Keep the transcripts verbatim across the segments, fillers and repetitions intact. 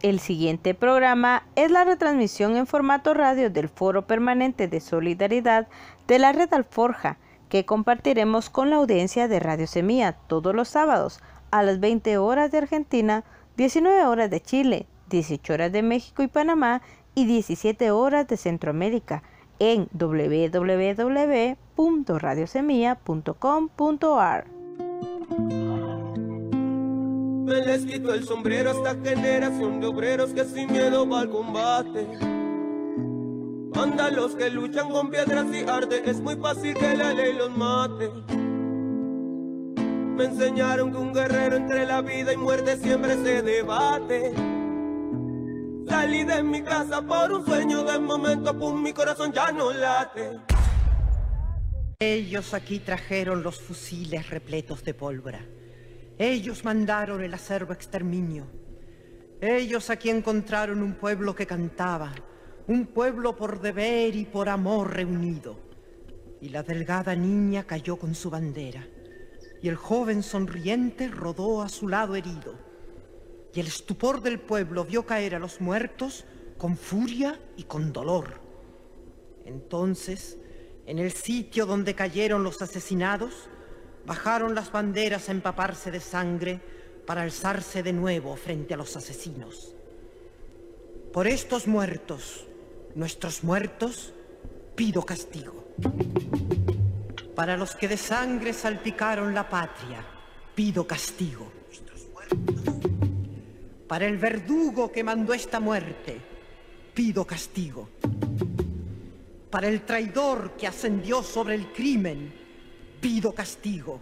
El siguiente programa es la retransmisión en formato radio del Foro Permanente de Solidaridad de la Red Alforja, que compartiremos con la audiencia de Radio Semilla todos los sábados a las veinte horas de Argentina, diecinueve horas de Chile, dieciocho horas de México y Panamá y diecisiete horas de Centroamérica en doble u doble u doble u punto radio semilla punto com punto a r. Me les quito el sombrero a esta generación de obreros que sin miedo va al combate. Manda los que luchan con piedras y arte, es muy fácil que la ley los mate. Me enseñaron que un guerrero entre la vida y muerte siempre se debate. Salí de mi casa por un sueño, de momento pum, mi corazón ya no late. Ellos aquí trajeron los fusiles repletos de pólvora. Ellos mandaron el acerbo exterminio. Ellos aquí encontraron un pueblo que cantaba, un pueblo por deber y por amor reunido. Y la delgada niña cayó con su bandera, y el joven sonriente rodó a su lado herido. Y el estupor del pueblo vio caer a los muertos con furia y con dolor. Entonces, en el sitio donde cayeron los asesinados, bajaron las banderas a empaparse de sangre para alzarse de nuevo frente a los asesinos. Por estos muertos, nuestros muertos, pido castigo. Para los que de sangre salpicaron la patria, pido castigo. Para el verdugo que mandó esta muerte, pido castigo. Para el traidor que ascendió sobre el crimen, pido castigo.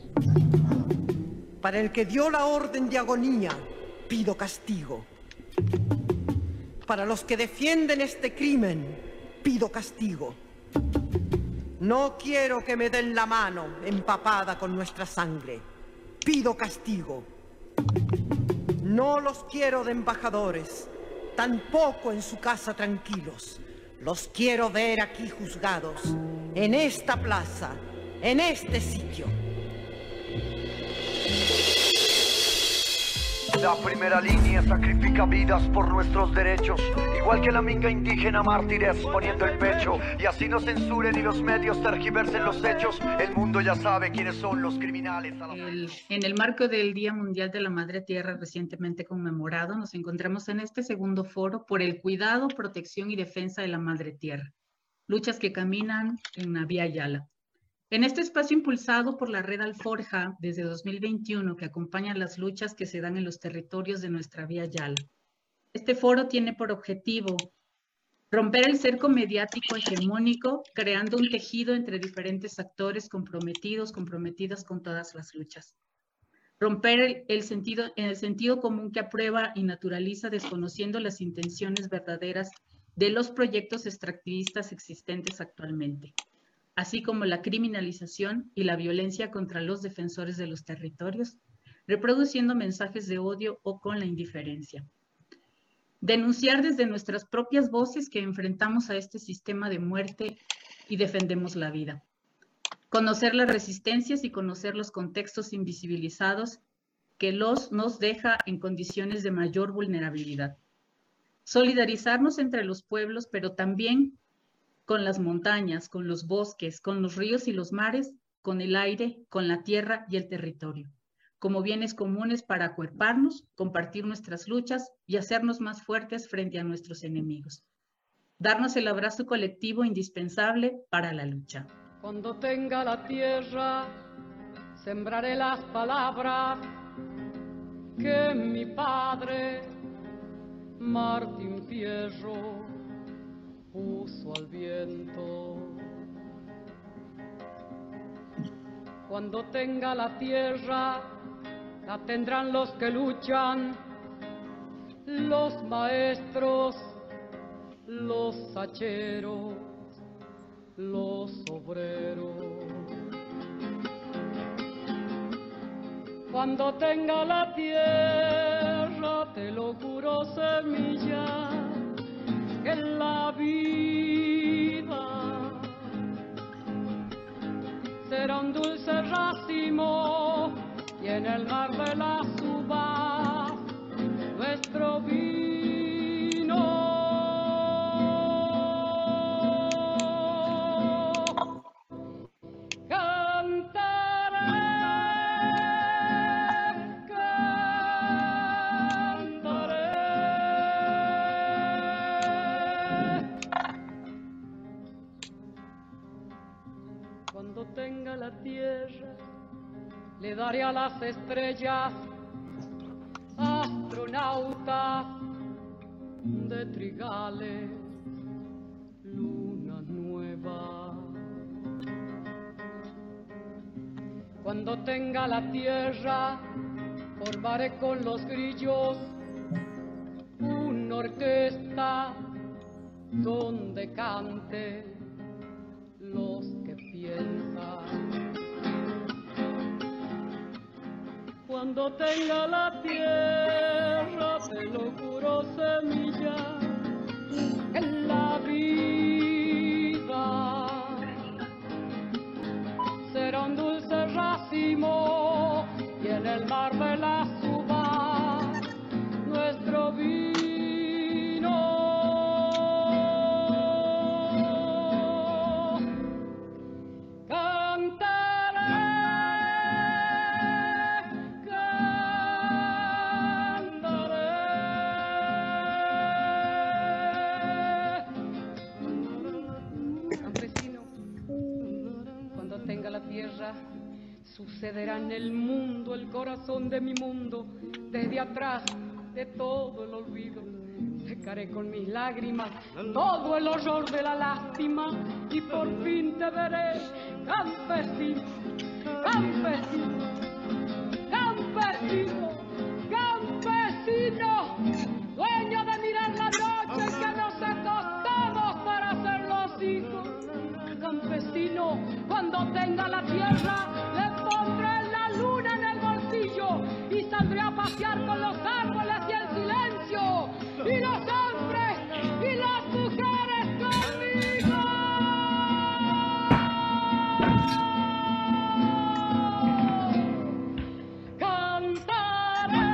Para el que dio la orden de agonía, pido castigo. Para los que defienden este crimen, pido castigo. No quiero que me den la mano empapada con nuestra sangre. Pido castigo. No los quiero de embajadores, tampoco en su casa tranquilos. Los quiero ver aquí juzgados, en esta plaza, en este sitio. La primera línea sacrifica vidas por nuestros derechos, igual que la minga indígena mártires poniendo el pecho. Y así no censuren y los medios tergiversen los hechos. El mundo ya sabe quiénes son los criminales. El, en el marco del Día Mundial de la Madre Tierra recientemente conmemorado, nos encontramos en este segundo foro por el cuidado, protección y defensa de la Madre Tierra. Luchas que caminan en la Vía Yala. En este espacio impulsado por la Red Alforja desde dos mil veintiuno, que acompaña las luchas que se dan en los territorios de nuestra Vía Yala, este foro tiene por objetivo romper el cerco mediático hegemónico, creando un tejido entre diferentes actores comprometidos, comprometidas con todas las luchas. Romper el, el sentido, en el sentido común que aprueba y naturaliza, desconociendo las intenciones verdaderas de los proyectos extractivistas existentes actualmente, así como la criminalización y la violencia contra los defensores de los territorios, reproduciendo mensajes de odio o con la indiferencia. Denunciar desde nuestras propias voces que enfrentamos a este sistema de muerte y defendemos la vida. Conocer las resistencias y conocer los contextos invisibilizados que los nos deja en condiciones de mayor vulnerabilidad. Solidarizarnos entre los pueblos, pero también con las montañas, con los bosques, con los ríos y los mares, con el aire, con la tierra y el territorio, como bienes comunes para acuerparnos, compartir nuestras luchas y hacernos más fuertes frente a nuestros enemigos. Darnos el abrazo colectivo indispensable para la lucha. Cuando tenga la tierra, sembraré las palabras que mi padre, Martín Fierro, puso al viento. Cuando tenga la tierra, la tendrán los que luchan, los maestros, los hacheros, los obreros. Cuando tenga la tierra, te lo juro, semilla, que en la vida será un dulce racimo y en el mar de las uvas nuestro vino. le daré a las estrellas, astronautas de trigales, luna nueva. Cuando tenga la tierra, formaré con los grillos una orquesta donde cante los que piensan. Cuando tenga la tierra, te lo juro, semilla en la vida será un dulce racimo y en el mar de las uvas nuestro vino. Sucederá en el mundo, el corazón de mi mundo, desde atrás de todo el olvido. Secaré con mis lágrimas todo el horror de la lástima y por fin te veré, campesino, campesino, campesino, campesino, dueño de mirar la noche que nos acostamos para ser los hijos. Campesino, cuando tenga la tierra, le pondré la luna en el bolsillo y saldré a pasear con los árboles y el silencio, y los hombres y las mujeres conmigo. Cantaré,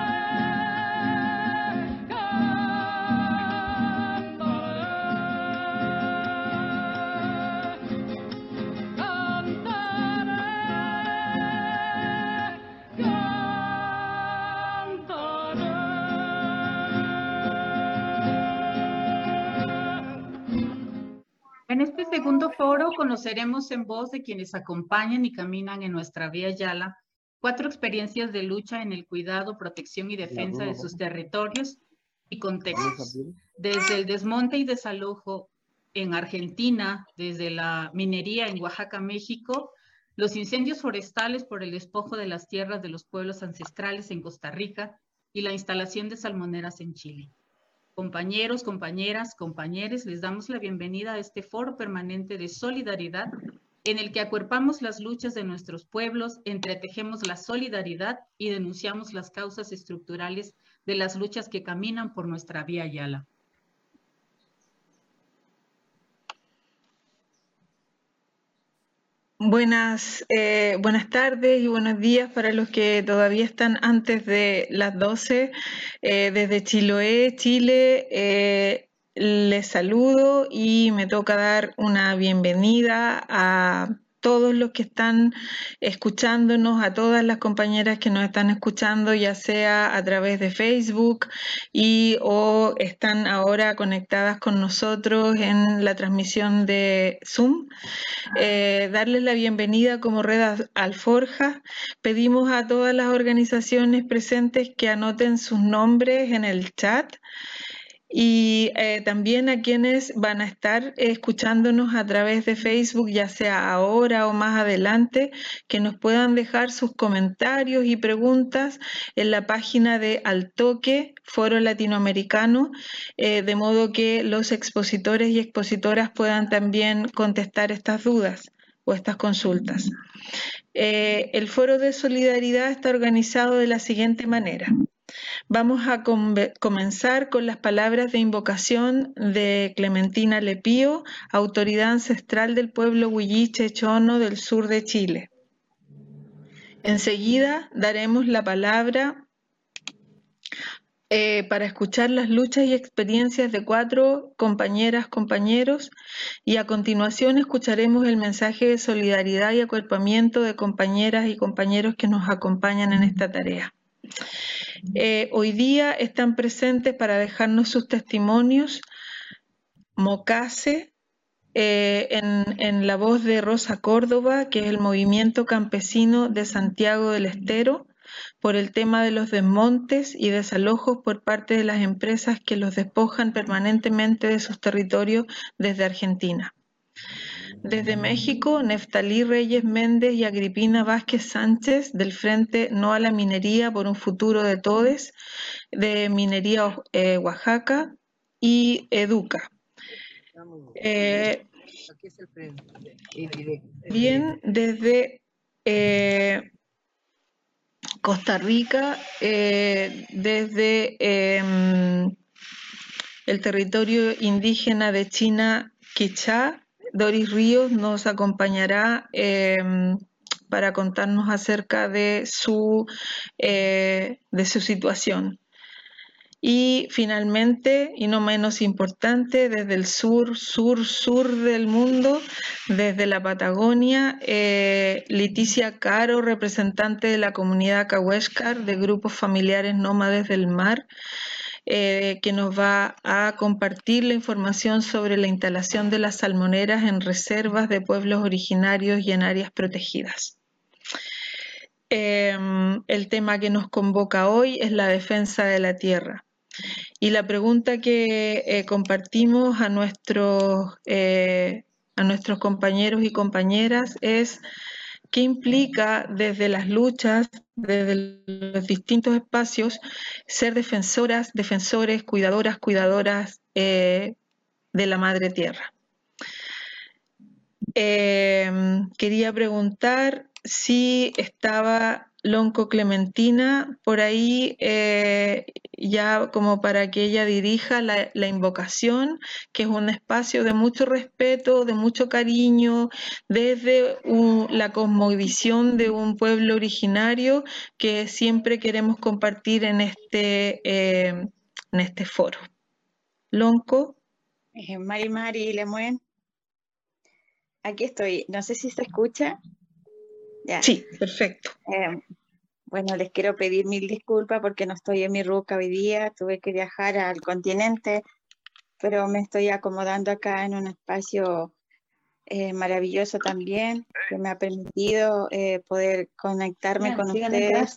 En este segundo foro conoceremos en voz de quienes acompañan y caminan en nuestra Vía Yala cuatro experiencias de lucha en el cuidado, protección y defensa de sus territorios y contextos. Desde el desmonte y desalojo en Argentina, desde la minería en Oaxaca, México, los incendios forestales por el despojo de las tierras de los pueblos ancestrales en Costa Rica y la instalación de salmoneras en Chile. Compañeros, compañeras, compañeres, les damos la bienvenida a este foro permanente de solidaridad en el que acuerpamos las luchas de nuestros pueblos, entretejemos la solidaridad y denunciamos las causas estructurales de las luchas que caminan por nuestra Vía Yala. Buenas, eh, buenas tardes y buenos días para los que todavía están antes de las doce. Eh, desde Chiloé, Chile, eh, les saludo y me toca dar una bienvenida a todos los que están escuchándonos, a todas las compañeras que nos están escuchando, ya sea a través de Facebook y o están ahora conectadas con nosotros en la transmisión de Zoom. Eh, darles la bienvenida como Red Alforja. Pedimos a todas las organizaciones presentes que anoten sus nombres en el chat. Y eh, también a quienes van a estar escuchándonos a través de Facebook, ya sea ahora o más adelante, que nos puedan dejar sus comentarios y preguntas en la página de Altoque, Foro Latinoamericano, eh, de modo que los expositores y expositoras puedan también contestar estas dudas o estas consultas. Eh, el Foro de Solidaridad está organizado de la siguiente manera. Vamos a comenzar con las palabras de invocación de Clementina Lepío, autoridad ancestral del pueblo Huilliche Chono del sur de Chile. Enseguida daremos la palabra eh, para escuchar las luchas y experiencias de cuatro compañeras, compañeros, y a continuación escucharemos el mensaje de solidaridad y acuerpamiento de compañeras y compañeros que nos acompañan en esta tarea. Eh, hoy día están presentes para dejarnos sus testimonios Mocase, eh, en, en la voz de Rosa Córdoba, que es el Movimiento Campesino de Santiago del Estero, por el tema de los desmontes y desalojos por parte de las empresas que los despojan permanentemente de sus territorios desde Argentina. Desde México, Neftalí Reyes Méndez y Agripina Vázquez Sánchez, del Frente No a la Minería por un Futuro de Todes, de Minería eh, Oaxaca y Educa. Eh, bien, desde eh, Costa Rica, eh, desde eh, el territorio indígena de China Quichá, Doris Ríos nos acompañará eh, para contarnos acerca de su, eh, de su situación. Y finalmente, y no menos importante, desde el sur, sur, sur del mundo, desde la Patagonia, eh, Leticia Caro, representante de la comunidad Cahuéscar, de grupos familiares nómades del mar, eh, que nos va a compartir la información sobre la instalación de las salmoneras en reservas de pueblos originarios y en áreas protegidas. Eh, el tema que nos convoca hoy es la defensa de la tierra. Y la pregunta que eh, compartimos a nuestros, eh, a nuestros compañeros y compañeras es ¿qué implica desde las luchas, desde los distintos espacios, ser defensoras, defensores, cuidadoras, cuidadoras eh, de la madre tierra? Eh, quería preguntar si estaba Lonco Clementina por ahí, eh, ya como para que ella dirija la, la invocación, que es un espacio de mucho respeto, de mucho cariño, desde un, la cosmovisión de un pueblo originario que siempre queremos compartir en este, eh, en este foro. Lonco. Eh, Mari Mari Lemuen. Aquí estoy. No sé si se escucha. Ya. Sí, perfecto. Eh, bueno, les quiero pedir mil disculpas porque no estoy en mi ruca hoy día. Tuve que viajar al continente, pero me estoy acomodando acá en un espacio eh, maravilloso también, que me ha permitido eh, poder conectarme Ya, con sigan ustedes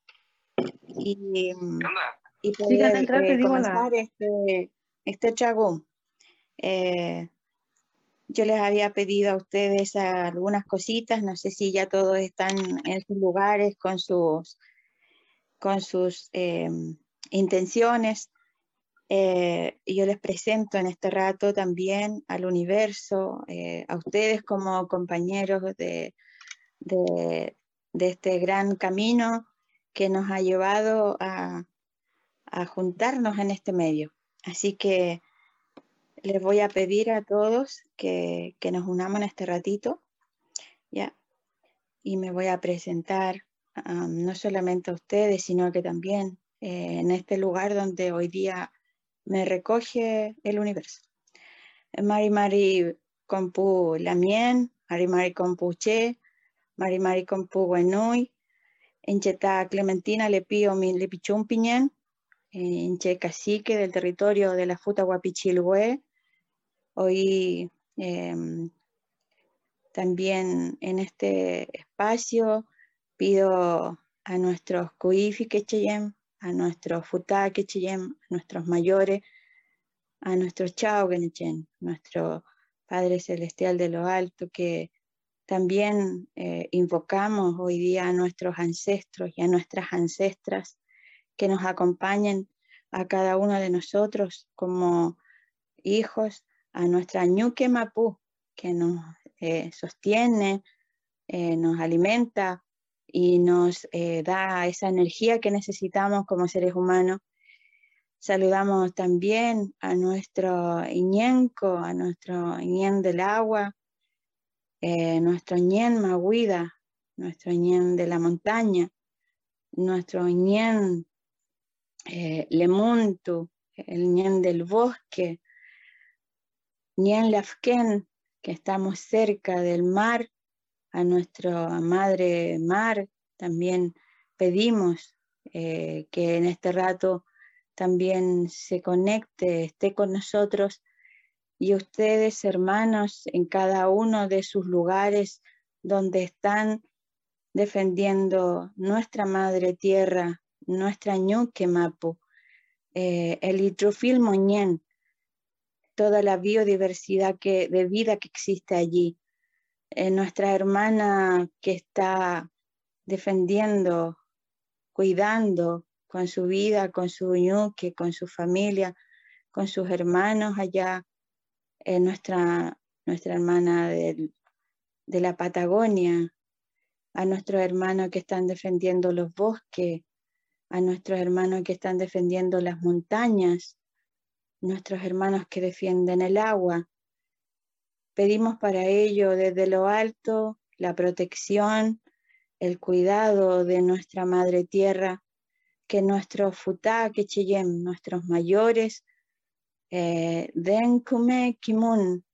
y, y poder Sigan entrar, te eh, digo la- comenzar este, este chagún. Eh, Yo les había pedido a ustedes algunas cositas, no sé si ya todos están en sus lugares con sus, con sus eh, intenciones. Eh, yo les presento en este rato también al universo, eh, a ustedes como compañeros de, de, de este gran camino que nos ha llevado a, a juntarnos en este medio. Así que les voy a pedir a todos que, que nos unamos en este ratito, ¿ya? Y me voy a presentar um, no solamente a ustedes, sino que también eh, en este lugar donde hoy día me recoge el universo. Mari Mari Compu Lamien, Mari Mari Compu Che, Mari Mari Compu Guenui, Encheta Clementina le pío mi le pichun piñén, Enche Cacique del territorio de la Futa Guapichilhue. Hoy eh, también en este espacio pido a nuestros Kuifi Quecheyem, a nuestros Futá Quecheyem, a nuestros mayores, a nuestros Chao Genechen, nuestro Padre Celestial de lo Alto, que también eh, invocamos hoy día a nuestros ancestros y a nuestras ancestras que nos acompañen a cada uno de nosotros como hijos, a nuestra Ñuque Mapú, que nos eh, sostiene, eh, nos alimenta y nos eh, da esa energía que necesitamos como seres humanos. Saludamos también a nuestro Iñenco, a nuestro Iñén del agua, eh, nuestro Iñén Mahuida, nuestro Iñén de la montaña, nuestro Iñén eh, Lemuntu, el Iñén del bosque, Ñen Lafken, que estamos cerca del mar, a nuestra madre mar, también pedimos eh, que en este rato también se conecte, esté con nosotros y ustedes, hermanos, en cada uno de sus lugares donde están defendiendo nuestra madre tierra, nuestra ñuque mapu, eh, el Itrufil Moñén, toda la biodiversidad que, de vida que existe allí. Eh, nuestra hermana que está defendiendo, cuidando con su vida, con su ñuque, con su familia, con sus hermanos allá, eh, nuestra, nuestra hermana del, de la Patagonia, a nuestros hermanos que están defendiendo los bosques, a nuestros hermanos que están defendiendo las montañas, nuestros hermanos que defienden el agua. Pedimos para ello desde lo alto la protección, el cuidado de nuestra madre tierra, que nuestros futá, quecheyem, nuestros mayores, eh, den kume kimun,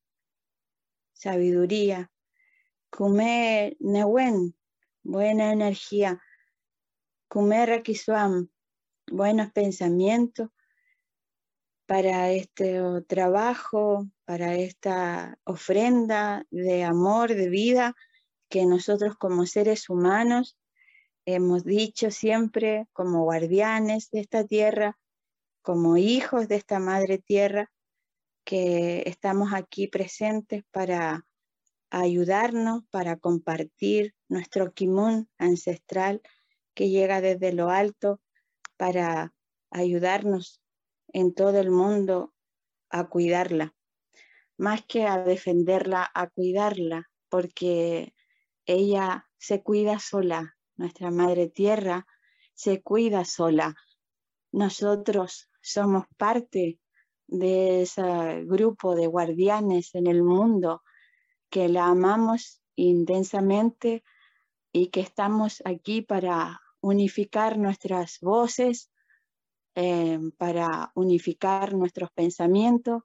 sabiduría, kume newen, buena energía, kume rakisuam, buenos pensamientos para este trabajo, para esta ofrenda de amor, de vida, que nosotros como seres humanos hemos dicho siempre como guardianes de esta tierra, como hijos de esta madre tierra, que estamos aquí presentes para ayudarnos, para compartir nuestro kimun ancestral que llega desde lo alto, para ayudarnos en todo el mundo a cuidarla, más que a defenderla, a cuidarla, porque ella se cuida sola, nuestra madre tierra se cuida sola. Nosotros somos parte de ese grupo de guardianes en el mundo que la amamos intensamente y que estamos aquí para unificar nuestras voces, eh, para unificar nuestros pensamientos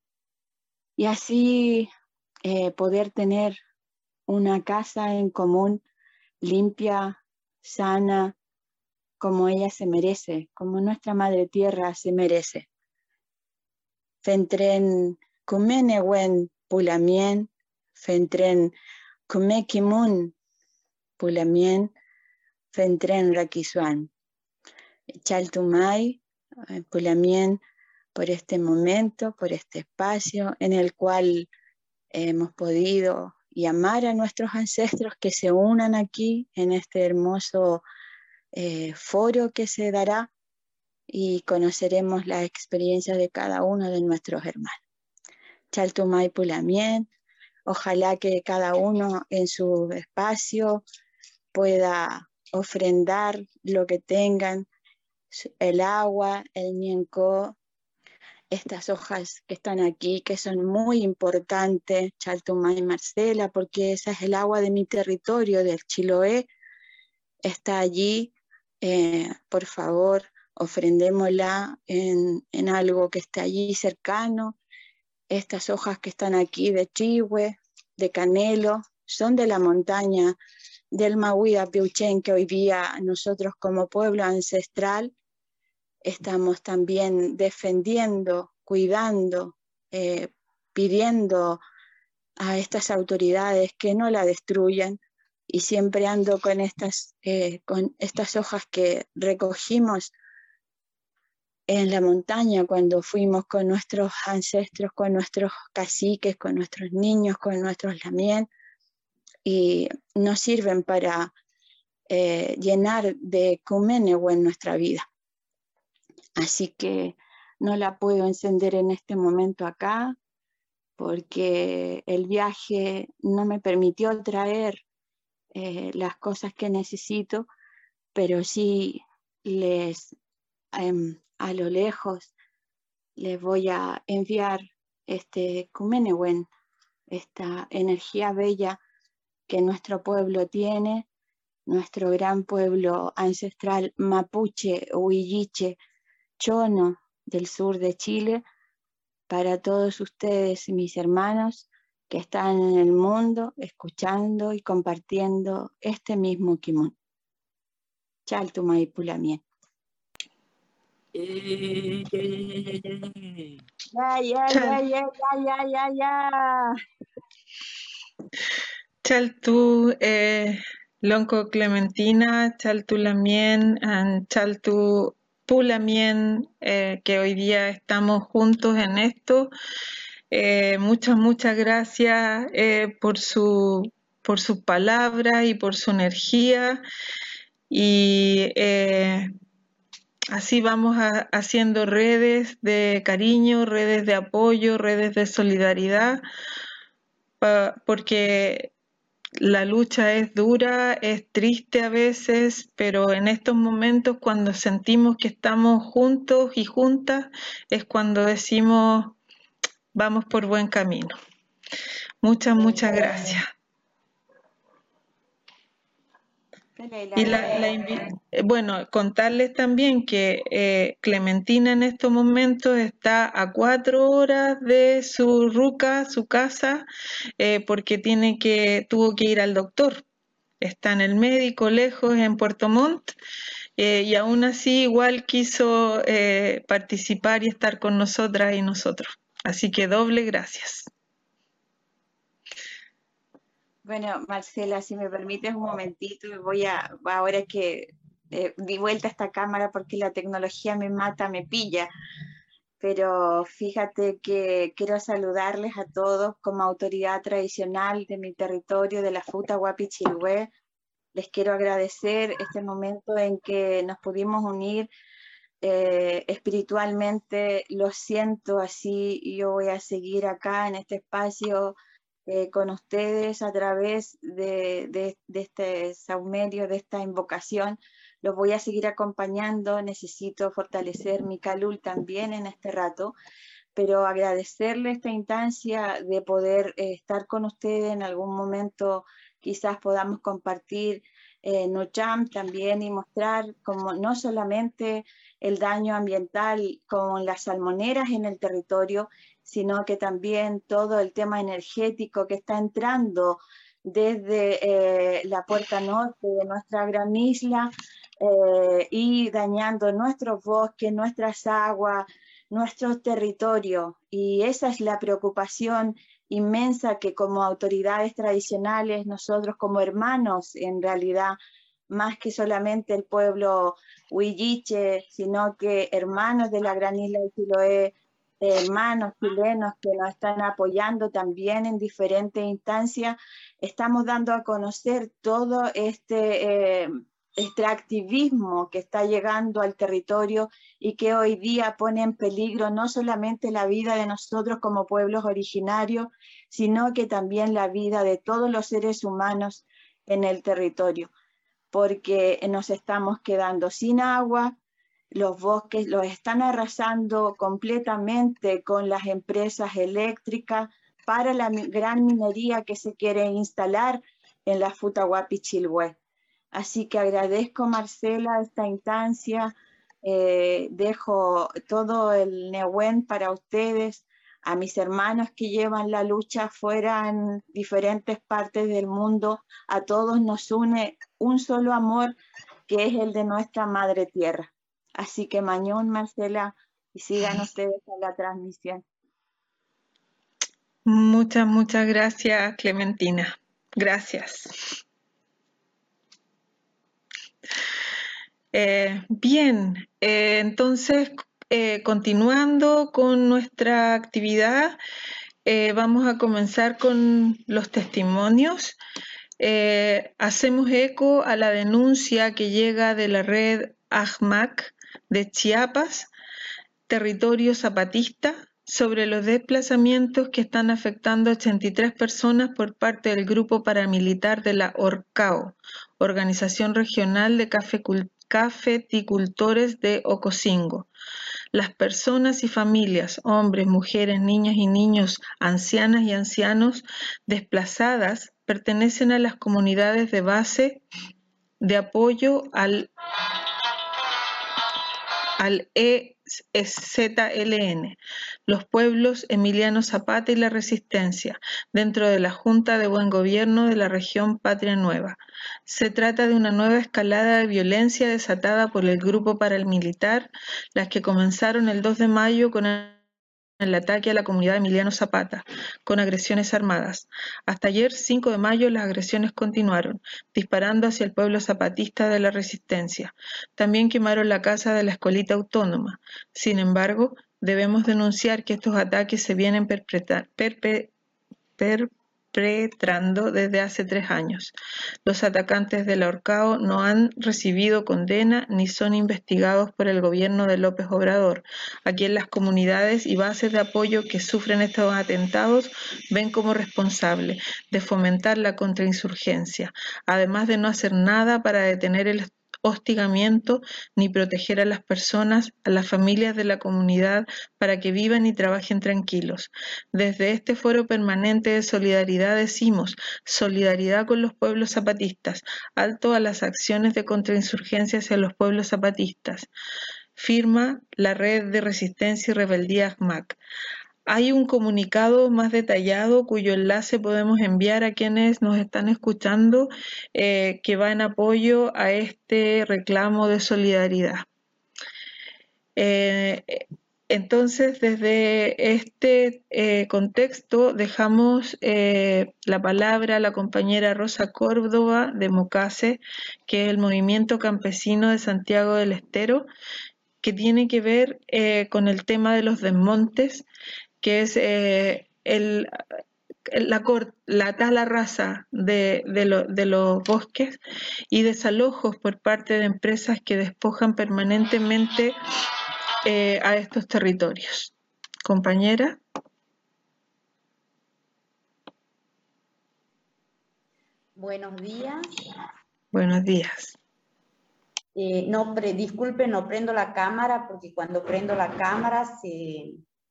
y así eh, poder tener una casa en común limpia, sana, como ella se merece, como nuestra madre tierra se merece. Fentren kumenewen pulamien, fentren kumekimun pulamien, fentren rakisuan. Chaltumay, pulamien, por este momento, por este espacio en el cual hemos podido llamar a nuestros ancestros que se unan aquí en este hermoso eh, foro que se dará y conoceremos la experiencia de cada uno de nuestros hermanos. Chaltumay Pulamien, ojalá que cada uno en su espacio pueda ofrendar lo que tengan, el agua, el ñenco, estas hojas que están aquí, que son muy importantes, Chaltumay Marcela, porque esa es el agua de mi territorio, del Chiloé, está allí, eh, por favor, ofrendémosla en, en algo que está allí cercano. Estas hojas que están aquí de chihue, de canelo, son de la montaña del Mahuida Piuchen, que hoy día nosotros como pueblo ancestral estamos también defendiendo, cuidando, eh, pidiendo a estas autoridades que no la destruyan, y siempre ando con estas, eh, con estas hojas que recogimos en la montaña cuando fuimos con nuestros ancestros, con nuestros caciques, con nuestros niños, con nuestros lamien, y nos sirven para eh, llenar de kumenewe en nuestra vida. Así que no la puedo encender en este momento acá porque el viaje no me permitió traer eh, las cosas que necesito, pero sí les, eh, a lo lejos les voy a enviar este kumenewen, esta energía bella que nuestro pueblo tiene, nuestro gran pueblo ancestral mapuche, huilliche, chono del sur de Chile, para todos ustedes, mis hermanos, que están en el mundo escuchando y compartiendo este mismo kimun. Chaltumay Pulamien. Ya, ya, ya, ya, ya, ya, ya, ya. Chaltu, eh, Lonco Clementina, Chaltu Lamien, and Chaltu Pulamien, eh, que hoy día estamos juntos en esto. Eh, muchas, muchas gracias eh, por su por sus palabras y por su energía. Y eh, así vamos a, haciendo redes de cariño, redes de apoyo, redes de solidaridad, pa, porque la lucha es dura, es triste a veces, pero en estos momentos cuando sentimos que estamos juntos y juntas es cuando decimos vamos por buen camino. Muchas, muchas gracias. Y la, la invi- bueno, contarles también que eh, Clementina en estos momentos está a cuatro horas de su ruca, su casa, eh, porque tiene que, tuvo que ir al doctor. Está en el médico, lejos, en Puerto Montt, eh, y aún así igual quiso eh, participar y estar con nosotras y nosotros. Así que doble gracias. Bueno, Marcela, si me permites un momentito, voy a, ahora que eh, di vuelta a esta cámara porque la tecnología me mata, me pilla, pero fíjate que quiero saludarles a todos como autoridad tradicional de mi territorio, de la Futa Huapi Chilhue. Les quiero agradecer este momento en que nos pudimos unir eh, espiritualmente. Lo siento así, y yo voy a seguir acá en este espacio Eh, con ustedes a través de, de, de este saumerio, de esta invocación. Los voy a seguir acompañando. Necesito fortalecer mi calul también en este rato, pero agradecerle esta instancia de poder eh, estar con ustedes en algún momento. Quizás podamos compartir eh, Nucham también y mostrar como no solamente el daño ambiental con las salmoneras en el territorio, sino que también todo el tema energético que está entrando desde eh, la puerta norte de nuestra gran isla eh, y dañando nuestros bosques, nuestras aguas, nuestros territorios. Y esa es la preocupación inmensa que como autoridades tradicionales, nosotros como hermanos, en realidad, más que solamente el pueblo huilliche, sino que hermanos de la gran isla de Chiloé, hermanos chilenos que nos están apoyando también en diferentes instancias, estamos dando a conocer todo este eh, extractivismo que está llegando al territorio y que hoy día pone en peligro no solamente la vida de nosotros como pueblos originarios, sino que también la vida de todos los seres humanos en el territorio, porque nos estamos quedando sin agua. Los bosques los están arrasando completamente con las empresas eléctricas para la gran minería que se quiere instalar en la Futa Huapi Chilhue. Así que agradezco, Marcela, esta instancia. Eh, dejo todo el Nehuen para ustedes, a mis hermanos que llevan la lucha fuera en diferentes partes del mundo. A todos nos une un solo amor, que es el de nuestra Madre Tierra. Así que mañón, Marcela, y sigan ustedes en la transmisión. Muchas, muchas gracias, Clementina. Gracias. Eh, bien, eh, entonces, eh, continuando con nuestra actividad, eh, vamos a comenzar con los testimonios. Eh, hacemos eco a la denuncia que llega de la red AJMAC de Chiapas, territorio zapatista, sobre los desplazamientos que están afectando a ochenta y tres personas por parte del grupo paramilitar de la ORCAO, Organización Regional de Cafeticultores de Ocosingo. Las personas y familias, hombres, mujeres, niñas y niños, ancianas y ancianos desplazadas pertenecen a las comunidades de base de apoyo al al E Z L N, los pueblos Emiliano Zapata y La Resistencia, dentro de la Junta de Buen Gobierno de la región Patria Nueva. Se trata de una nueva escalada de violencia desatada por el grupo paramilitar, las que comenzaron el dos de mayo con el el ataque a la comunidad de Emiliano Zapata, con agresiones armadas. Hasta ayer, cinco de mayo, las agresiones continuaron, disparando hacia el pueblo zapatista de la Resistencia. También quemaron la casa de la Escuelita Autónoma. Sin embargo, debemos denunciar que estos ataques se vienen perpetrando perpetrando desde hace tres años. Los atacantes del Ahorcao no han recibido condena ni son investigados por el gobierno de López Obrador, a quien las comunidades y bases de apoyo que sufren estos atentados ven como responsable de fomentar la contrainsurgencia, además de no hacer nada para detener el hostigamiento ni proteger a las personas, a las familias de la comunidad para que vivan y trabajen tranquilos. Desde este foro permanente de solidaridad decimos solidaridad con los pueblos zapatistas, alto a las acciones de contrainsurgencia hacia los pueblos zapatistas. Firma la Red de Resistencia y Rebeldía A C M A C. Hay un comunicado más detallado cuyo enlace podemos enviar a quienes nos están escuchando eh, que va en apoyo a este reclamo de solidaridad. Eh, entonces, desde este eh, contexto, dejamos eh, la palabra a la compañera Rosa Córdoba de Mocase, que es el Movimiento Campesino de Santiago del Estero, que tiene que ver eh, con el tema de los desmontes, que es eh, el, la, la tala rasa de, de, lo, de los bosques y desalojos por parte de empresas que despojan permanentemente eh, a estos territorios. Compañera. Buenos días. Buenos días. Eh, no, pre, disculpe, no prendo la cámara porque cuando prendo la cámara se...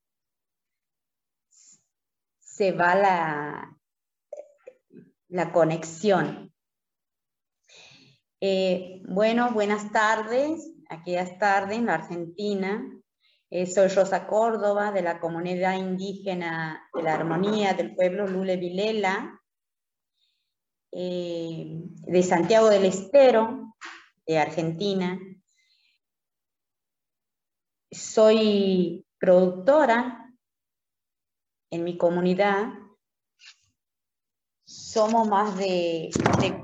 se va la, la conexión. Eh, bueno, buenas tardes, aquí es tarde en la Argentina. Eh, soy Rosa Córdoba, de la comunidad indígena de la Armonía del pueblo Lule Vilela, eh, de Santiago del Estero, de Argentina. Soy productora en mi comunidad. Somos más de, de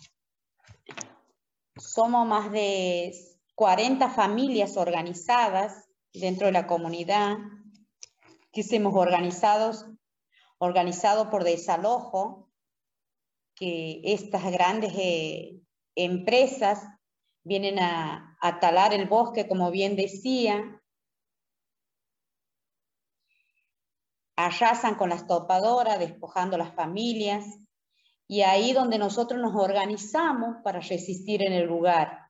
somos más de cuarenta familias organizadas dentro de la comunidad que hemos organizado, organizado por desalojo, que estas grandes eh, empresas vienen a, a talar el bosque, como bien decía, arrasan con las topadoras, despojando las familias, y ahí donde nosotros nos organizamos para resistir en el lugar.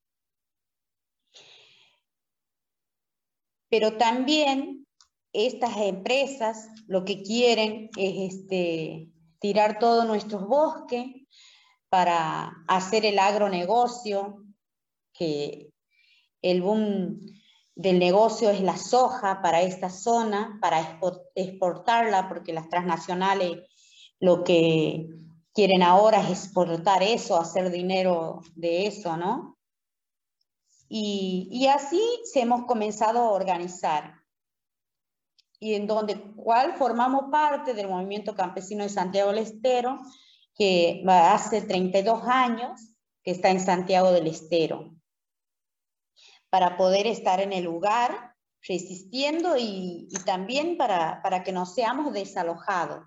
Pero también estas empresas lo que quieren es este, tirar todos nuestros bosques para hacer el agronegocio, que el boom del negocio es la soja para esta zona, para exportarla, porque las transnacionales lo que quieren ahora es exportar eso, hacer dinero de eso, ¿no? Y, y así se hemos comenzado a organizar, y en donde cual formamos parte del Movimiento Campesino de Santiago del Estero, que hace treinta y dos años que está en Santiago del Estero, para poder estar en el lugar resistiendo y, y también para, para que no seamos desalojados.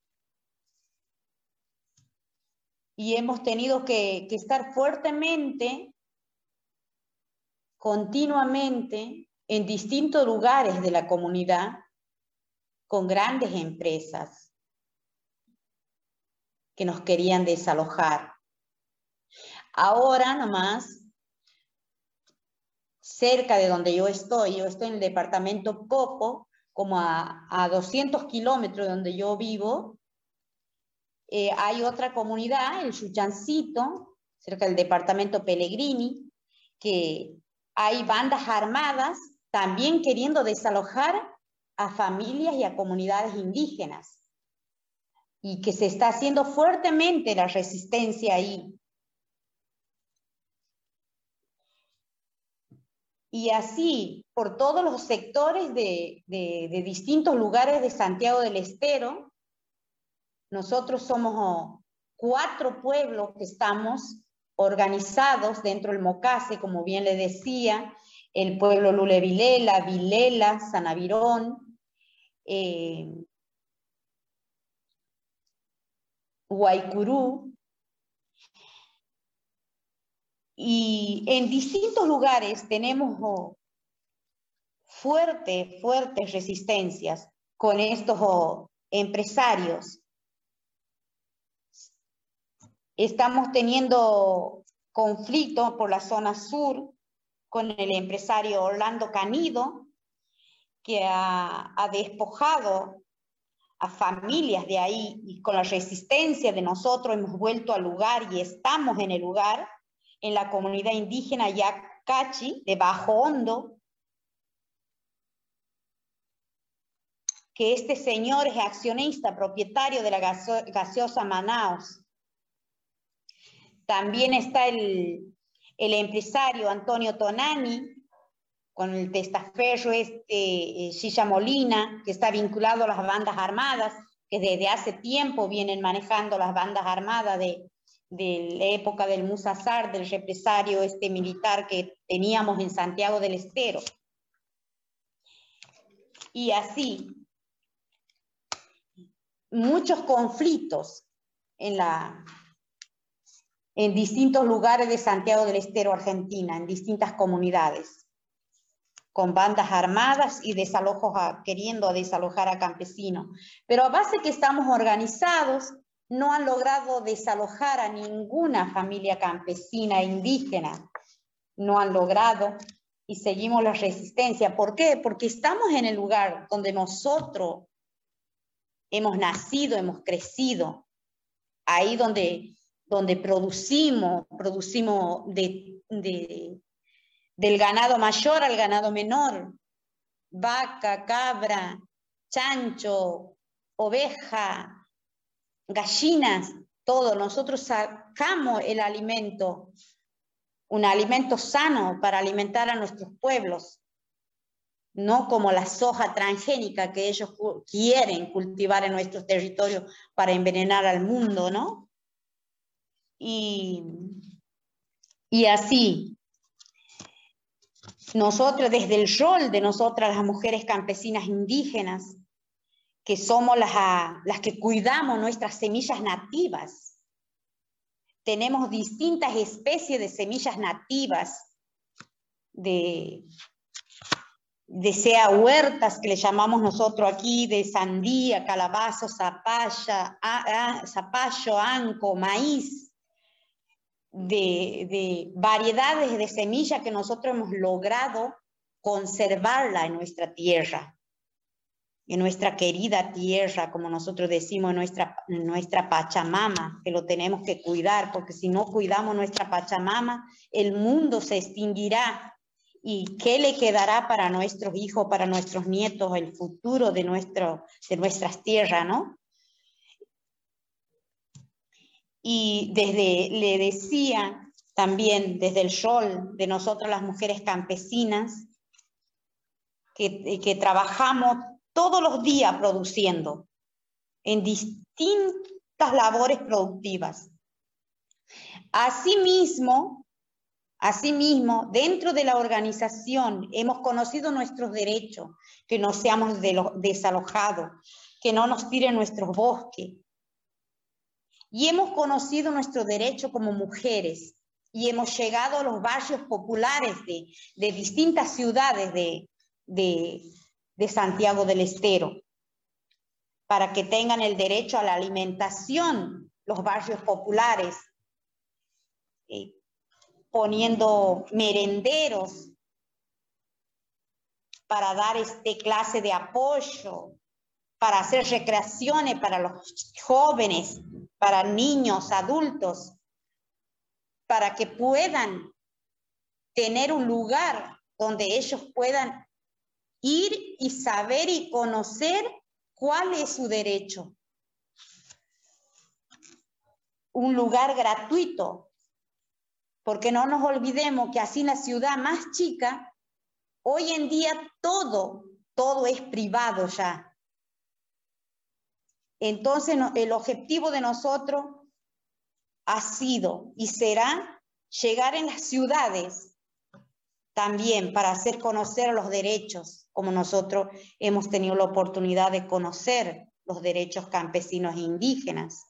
Y hemos tenido que, que estar fuertemente, continuamente, en distintos lugares de la comunidad, con grandes empresas que nos querían desalojar. Ahora nomás, cerca de donde yo estoy, yo estoy en el departamento Copo, como a, a doscientos kilómetros de donde yo vivo, eh, hay otra comunidad, el Chuchancito, cerca del departamento Pellegrini, que hay bandas armadas también queriendo desalojar a familias y a comunidades indígenas, y que se está haciendo fuertemente la resistencia ahí. Y así, por todos los sectores de, de, de distintos lugares de Santiago del Estero, nosotros somos cuatro pueblos que estamos organizados dentro del Mocase, como bien le decía, el pueblo Lule Vilela, Vilela, Sanavirón, eh, Guaycurú, y en distintos lugares tenemos oh, fuertes, fuertes resistencias con estos oh, empresarios. Estamos teniendo conflicto por la zona sur con el empresario Orlando Canido, que ha, ha despojado a familias de ahí, y con la resistencia de nosotros hemos vuelto al lugar y estamos en el lugar, en la comunidad indígena Yacachi de Bajo Hondo, que este señor es accionista, propietario de la gaseosa Manaos. También está el, el empresario Antonio Tonani, con el testaferro este, eh, Silla Molina, que está vinculado a las bandas armadas, que desde hace tiempo vienen manejando las bandas armadas de, de la época del Musasar, del represario este militar que teníamos en Santiago del Estero. Y así, muchos conflictos en la... en distintos lugares de Santiago del Estero, Argentina, en distintas comunidades, con bandas armadas y desalojos a, queriendo desalojar a campesinos. Pero a base que estamos organizados, no han logrado desalojar a ninguna familia campesina e indígena. No han logrado, y seguimos la resistencia. ¿Por qué? Porque estamos en el lugar donde nosotros hemos nacido, hemos crecido, ahí donde... donde producimos, producimos de, de, del ganado mayor al ganado menor, vaca, cabra, chancho, oveja, gallinas, todo. Nosotros sacamos el alimento, un alimento sano para alimentar a nuestros pueblos, no como la soja transgénica que ellos quieren cultivar en nuestros territorios para envenenar al mundo, ¿no? Y, y así, nosotros desde el rol de nosotras las mujeres campesinas indígenas, que somos las, las que cuidamos nuestras semillas nativas, tenemos distintas especies de semillas nativas, de, de sea huertas que le llamamos nosotros aquí, de sandía, calabazo, zapalla, a, a, zapallo, anco, maíz, De, de variedades de semillas que nosotros hemos logrado conservarla en nuestra tierra, en nuestra querida tierra, como nosotros decimos, en nuestra, en nuestra Pachamama, que lo tenemos que cuidar, porque si no cuidamos nuestra Pachamama, el mundo se extinguirá. ¿Y qué le quedará para nuestros hijos, para nuestros nietos, el futuro de, nuestro, de nuestras tierras, ¿no? Y desde, le decía también desde el rol de nosotros las mujeres campesinas, que, que trabajamos todos los días produciendo en distintas labores productivas. Asimismo, asimismo, dentro de la organización hemos conocido nuestros derechos, que no seamos de los desalojados, que no nos tiren nuestros bosques. Y hemos conocido nuestro derecho como mujeres y hemos llegado a los barrios populares de, de distintas ciudades de, de, de Santiago del Estero para que tengan el derecho a la alimentación, los barrios populares, eh, poniendo merenderos para dar este clase de apoyo, para hacer recreaciones para los jóvenes, para niños, adultos, para que puedan tener un lugar donde ellos puedan ir y saber y conocer cuál es su derecho. Un lugar gratuito, porque no nos olvidemos que así la ciudad más chica Hoy en día todo, todo es privado ya. Entonces no, el objetivo de nosotros ha sido y será llegar en las ciudades también para hacer conocer los derechos, como nosotros hemos tenido la oportunidad de conocer los derechos campesinos e indígenas.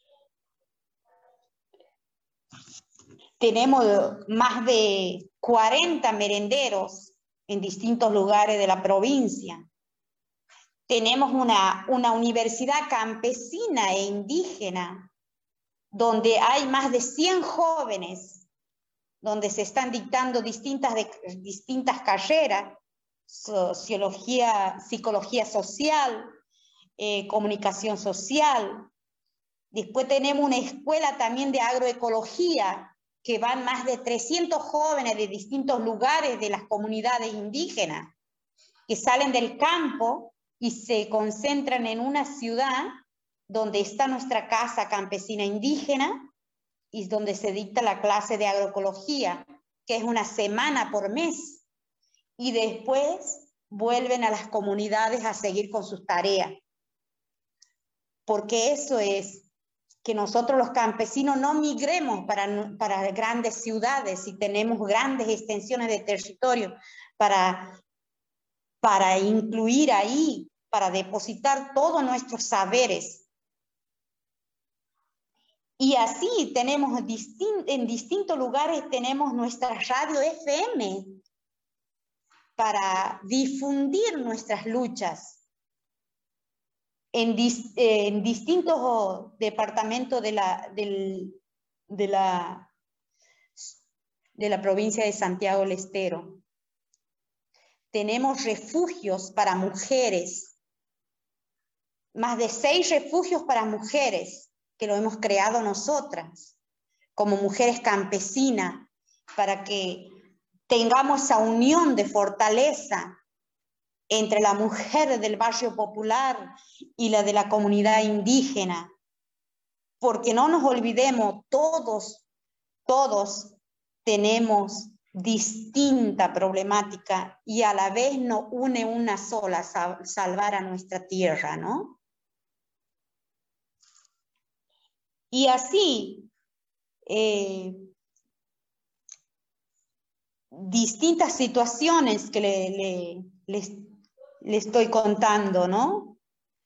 Tenemos más de cuarenta merenderos en distintos lugares de la provincia. Tenemos una, una universidad campesina e indígena donde hay más de cien jóvenes, donde se están dictando distintas, de, distintas carreras, sociología, psicología social, eh, comunicación social. Después tenemos una escuela también de agroecología, que van más de trescientos jóvenes de distintos lugares de las comunidades indígenas, que salen del campo y se concentran en una ciudad donde está nuestra casa campesina indígena y donde se dicta la clase de agroecología, que es una semana por mes, y después vuelven a las comunidades a seguir con sus tareas. Porque eso es que nosotros los campesinos no migremos para, para grandes ciudades y tenemos grandes extensiones de territorio para, para incluir ahí, para depositar todos nuestros saberes. Y así tenemos distin- en distintos lugares tenemos nuestra radio F M para difundir nuestras luchas. En, dis, eh, en distintos departamentos de la, del, de, la, de la provincia de Santiago del Estero. Tenemos refugios para mujeres, más de seis refugios para mujeres, que lo hemos creado nosotras, como mujeres campesinas, para que tengamos esa unión de fortaleza entre la mujer del barrio popular y la de la comunidad indígena. Porque no nos olvidemos, todos, todos tenemos distinta problemática y a la vez nos une una sola, sal, salvar a nuestra tierra, ¿no? Y así, eh, distintas situaciones que le, le, les le estoy contando, ¿no?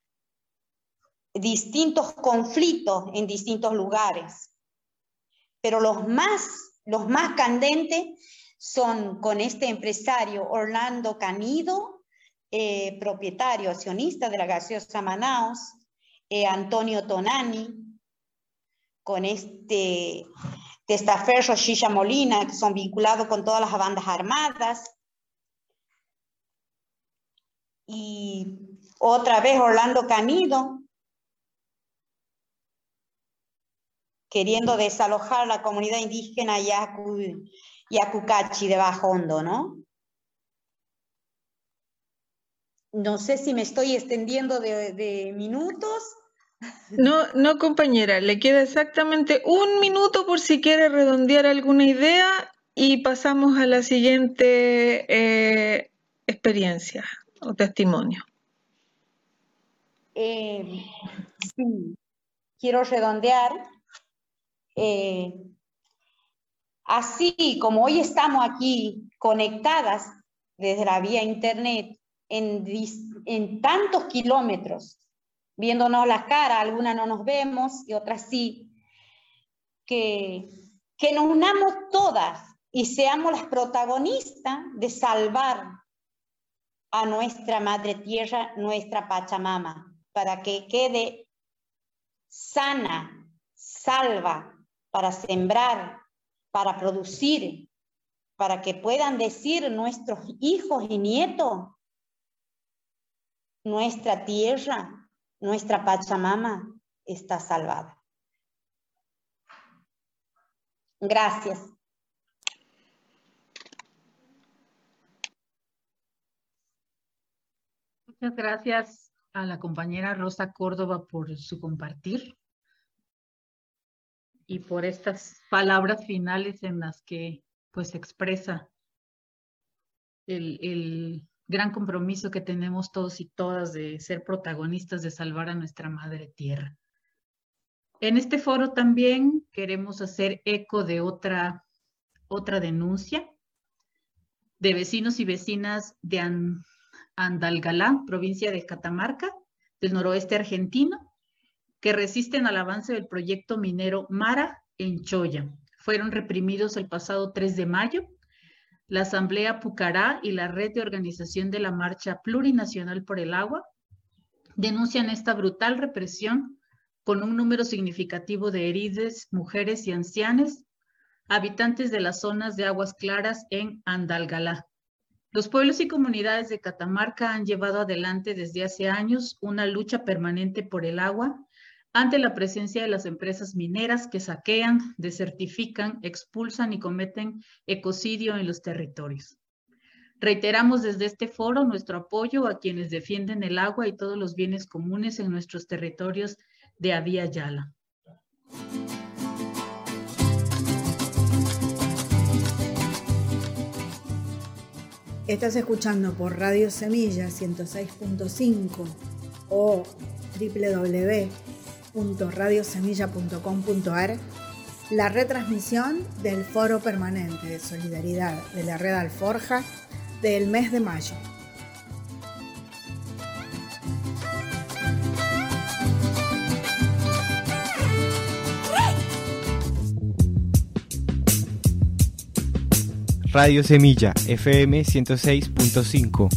Distintos conflictos en distintos lugares. Pero los más, los más candentes son con este empresario Orlando Canido, eh, propietario, accionista de la gaseosa Manaos, eh, Antonio Tonani, con este testaferro Shisha Molina, que son vinculados con todas las bandas armadas. Y otra vez Orlando Canido, queriendo desalojar la comunidad indígena Yacu, Yacucachi de Bajo Hondo, ¿no? No sé si me estoy extendiendo de, de minutos. No, no, compañera, le queda exactamente un minuto por si quiere redondear alguna idea y pasamos a la siguiente eh, experiencia o testimonio. Eh, sí, quiero redondear. Eh, así como hoy estamos aquí conectadas desde la vía internet en, en tantos kilómetros, viéndonos las caras, algunas no nos vemos y otras sí, que, que nos unamos todas y seamos las protagonistas de salvar a nuestra madre tierra, nuestra Pachamama, para que quede sana, salva, para sembrar, para producir, para que puedan decir nuestros hijos y nietos, nuestra tierra, nuestra Pachamama está salvada. Gracias. Muchas gracias a la compañera Rosa Córdoba por su compartir y por estas palabras finales en las que pues expresa el, el gran compromiso que tenemos todos y todas de ser protagonistas de salvar a nuestra madre tierra. En este foro también queremos hacer eco de otra, otra denuncia de vecinos y vecinas de And Andalgalá, provincia de Catamarca, del noroeste argentino, que resisten al avance del proyecto minero Mara en Choya. Fueron reprimidos el pasado tres de mayo. La Asamblea Pucará y la Red de Organización de la Marcha Plurinacional por el Agua denuncian esta brutal represión con un número significativo de heridos, mujeres y ancianes, habitantes de las zonas de aguas claras en Andalgalá. Los pueblos y comunidades de Catamarca han llevado adelante desde hace años una lucha permanente por el agua ante la presencia de las empresas mineras que saquean, desertifican, expulsan y cometen ecocidio en los territorios. Reiteramos desde este foro nuestro apoyo a quienes defienden el agua y todos los bienes comunes en nuestros territorios de Abya Yala. Estás escuchando por Radio Semilla ciento seis punto cinco o doble u doble u doble u punto radio semilla punto com punto a r la retransmisión del Foro Permanente de Solidaridad de la Red Alforja del mes de mayo. Radio Semilla, F M ciento seis punto cinco.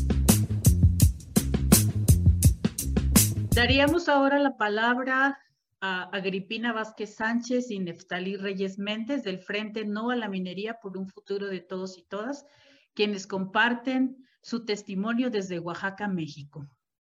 Daríamos ahora la palabra a Agripina Vázquez Sánchez y Neftalí Reyes Méndez del Frente No a la Minería por un Futuro de Todos y Todas, quienes comparten su testimonio desde Oaxaca, México.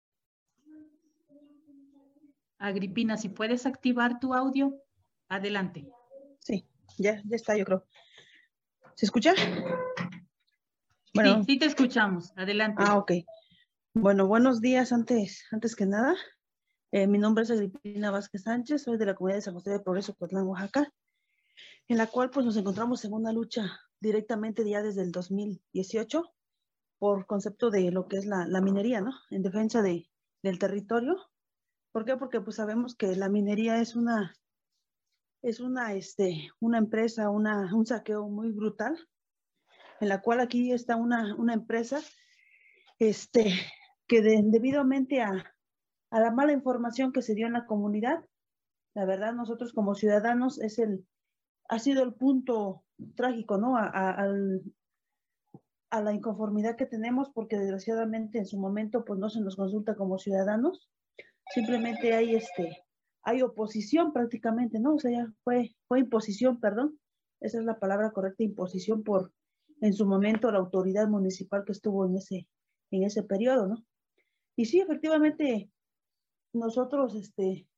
Agripina, si puedes activar tu audio, adelante. Sí, ya, ya está, yo creo. ¿Se escucha? Bueno. Sí, sí te escuchamos. Adelante. Ah, ok. Bueno, buenos días antes, antes que nada. Eh, mi nombre es Agripina Vázquez Sánchez, soy de la comunidad de San José de Progreso, Cotlán, Oaxaca, en la cual pues nos encontramos en una lucha directamente ya desde el dos mil dieciocho por concepto de lo que es la, la minería, ¿no? En defensa de, del territorio. ¿Por qué? Porque pues sabemos que la minería es una... Es una, este, una empresa, una, un saqueo muy brutal, en la cual aquí está una, una empresa este, que de, debidamente a, a la mala información que se dio en la comunidad, la verdad nosotros como ciudadanos es el, ha sido el punto trágico, ¿no? A, a, al, a la inconformidad que tenemos, porque desgraciadamente en su momento pues no se nos consulta como ciudadanos, simplemente hay este... hay oposición prácticamente, ¿no? O sea, ya fue, fue imposición, perdón, esa es la palabra correcta, imposición por, en su momento, la autoridad municipal que estuvo en ese, en ese periodo, ¿no? Y sí, efectivamente, nosotros, este,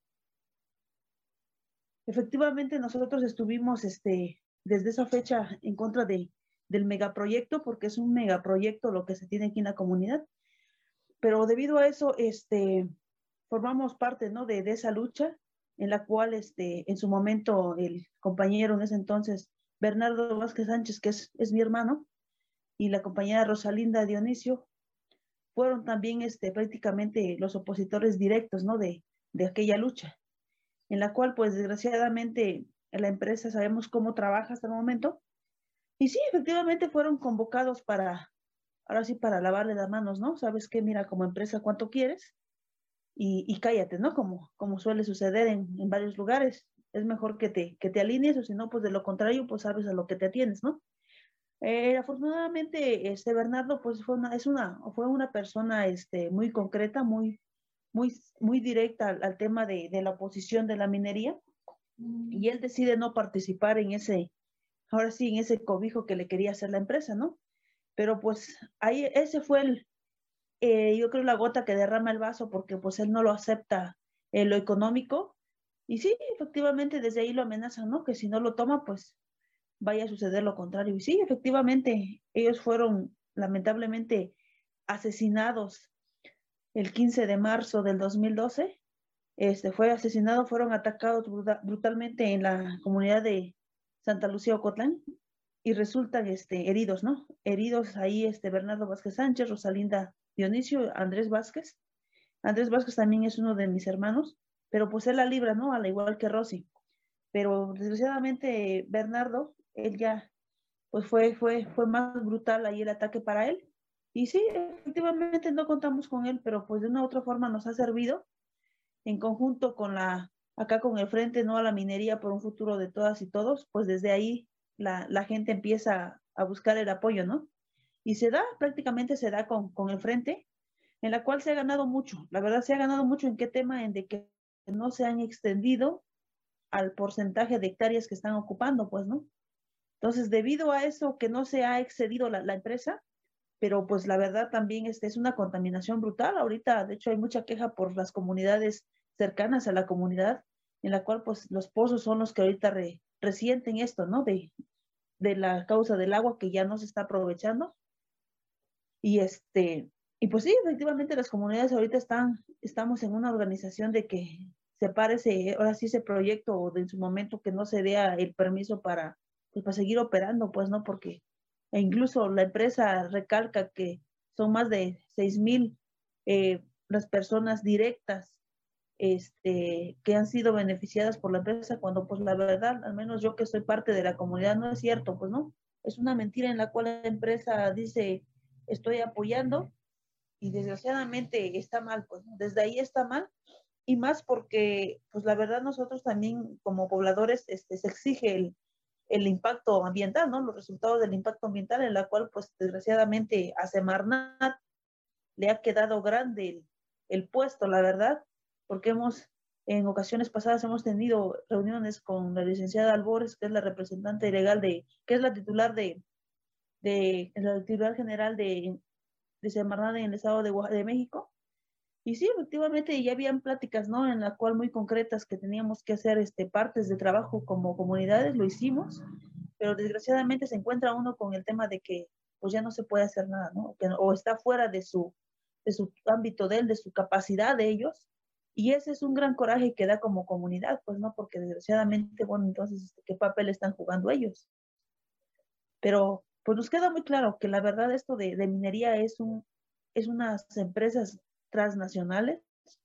efectivamente nosotros estuvimos, este, desde esa fecha en contra de, del megaproyecto, porque es un megaproyecto lo que se tiene aquí en la comunidad, pero debido a eso, este... formamos parte, ¿no? de, de esa lucha en la cual este, en su momento el compañero en ese entonces, Bernardo Vázquez Sánchez, que es, es mi hermano, y la compañera Rosalinda Dionisio, fueron también este, prácticamente los opositores directos, ¿no? de, de aquella lucha, en la cual pues desgraciadamente la empresa sabemos cómo trabaja hasta el momento, y sí, efectivamente fueron convocados para, ahora sí, para lavarle las manos, ¿no? ¿Sabes qué? Mira, como empresa, ¿cuánto quieres? Y, y cállate, ¿no? Como, como suele suceder en, en varios lugares. Es mejor que te, que te alinees, o si no, pues de lo contrario, pues sabes a lo que te atienes, ¿no? Eh, afortunadamente, este Bernardo, pues fue una, es una, fue una persona este, muy concreta, muy, muy, muy directa al, al tema de, de la oposición de la minería, y él decide no participar en ese, ahora sí, en ese cobijo que le quería hacer la empresa, ¿no? Pero pues ahí, ese fue el, Eh, yo creo la gota que derrama el vaso, porque pues él no lo acepta en lo económico, y sí, efectivamente desde ahí lo amenazan, ¿no? Que si no lo toma, pues vaya a suceder lo contrario. Y sí, efectivamente, ellos fueron lamentablemente asesinados el quince de marzo del dos mil doce, este, fue asesinado, fueron atacados brutal, brutalmente en la comunidad de Santa Lucía, Ocotlán, y resultan este, heridos, ¿no? Heridos ahí este, Bernardo Vázquez Sánchez, Rosalinda Dionisio, Andrés Vázquez. Andrés Vázquez también es uno de mis hermanos, pero pues él la libra, ¿no? Al igual que Rosy. Pero desgraciadamente Bernardo, él ya, pues fue, fue, fue más brutal ahí el ataque para él. Y sí, efectivamente no contamos con él, pero pues de una u otra forma nos ha servido en conjunto con la, acá con el Frente No a la Minería por un Futuro de Todas y Todos, pues desde ahí la, la gente empieza a buscar el apoyo, ¿no? Y se da, prácticamente se da con, con el Frente, en la cual se ha ganado mucho. La verdad se ha ganado mucho en qué tema, en de que no se han extendido al porcentaje de hectáreas que están ocupando, pues, ¿no? Entonces, debido a eso que no se ha excedido la, la empresa, pero pues la verdad también este, es una contaminación brutal. Ahorita, de hecho, hay mucha queja por las comunidades cercanas a la comunidad, en la cual pues los pozos son los que ahorita re, resienten esto, ¿no? De, de la causa del agua que ya no se está aprovechando. Y este, y pues sí, efectivamente las comunidades ahorita están, estamos en una organización de que se pare ese, ahora sí ese proyecto o de en su momento que no se dé el permiso para, pues, para seguir operando, pues, ¿no? Porque e incluso la empresa recalca que son más de seis mil eh, las personas directas este, que han sido beneficiadas por la empresa, cuando pues la verdad, al menos yo que soy parte de la comunidad, no es cierto, pues no, es una mentira en la cual la empresa dice estoy apoyando y desgraciadamente está mal, pues ¿no? Desde ahí está mal y más porque pues la verdad nosotros también como pobladores este, se exige el el impacto ambiental, ¿no? Los resultados del impacto ambiental, en la cual, pues, desgraciadamente, a Semarnat le ha quedado grande el, el puesto, la verdad, porque hemos, en ocasiones pasadas, hemos tenido reuniones con la licenciada Albores, que es la representante legal de, que es la titular de, de la titular general de, de Semarnat en el Estado de, de México. Y sí, efectivamente, ya habían pláticas, ¿no? En la cual muy concretas que teníamos que hacer este, partes de trabajo como comunidades, lo hicimos, pero desgraciadamente se encuentra uno con el tema de que pues ya no se puede hacer nada, ¿no? Que, o está fuera de su, de su ámbito de él, de su capacidad de ellos, y ese es un gran coraje que da como comunidad, pues, ¿no? Porque desgraciadamente, bueno, entonces, ¿qué papel están jugando ellos? Pero, pues nos queda muy claro que la verdad esto de, de minería es, un, es unas empresas transnacionales,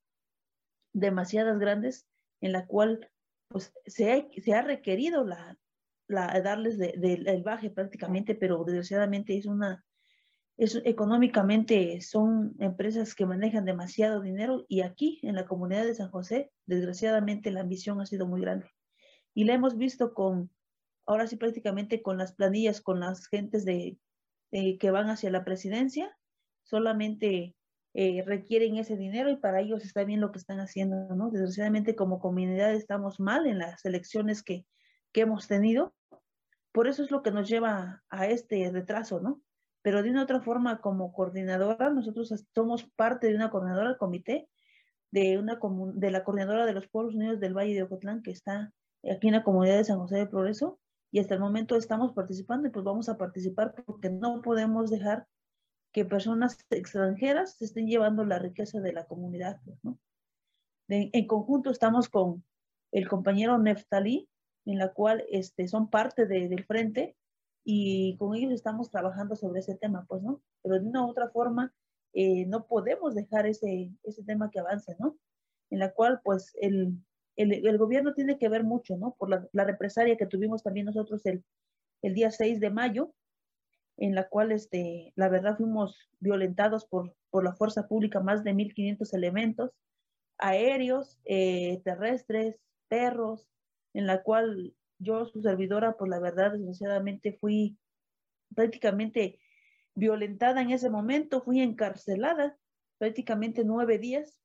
demasiadas grandes, en la cual pues se ha, se ha requerido la, la darles de, de, el baje prácticamente, pero desgraciadamente es una, es, económicamente son empresas que manejan demasiado dinero y aquí en la comunidad de San José, desgraciadamente la ambición ha sido muy grande. Y la hemos visto con, ahora sí prácticamente con las planillas, con las gentes de, de que van hacia la presidencia, solamente Eh, requieren ese dinero y para ellos está bien lo que están haciendo, ¿no? Desgraciadamente como comunidad estamos mal en las elecciones que, que hemos tenido, por eso es lo que nos lleva a este retraso, ¿no? Pero de una otra forma como coordinadora, nosotros somos parte de una coordinadora del comité, de, una de la coordinadora de los Pueblos Unidos del Valle de Ocotlán, que está aquí en la comunidad de San José de Progreso, y hasta el momento estamos participando y pues vamos a participar porque no podemos dejar que personas extranjeras se estén llevando la riqueza de la comunidad, ¿no? De, en conjunto estamos con el compañero Neftalí, en la cual este, son parte de, del frente, y con ellos estamos trabajando sobre ese tema, pues, ¿no? Pero de una u otra forma, eh, no podemos dejar ese, ese tema que avance, ¿no? En la cual, pues, el, el, el gobierno tiene que ver mucho, ¿no? Por la, la represalia que tuvimos también nosotros el, el día seis de mayo, en la cual, este, la verdad, fuimos violentados por, por la fuerza pública, más de mil quinientos elementos, aéreos, eh, terrestres, perros, en la cual yo, su servidora, pues la verdad, desgraciadamente, fui prácticamente violentada en ese momento, fui encarcelada prácticamente nueve días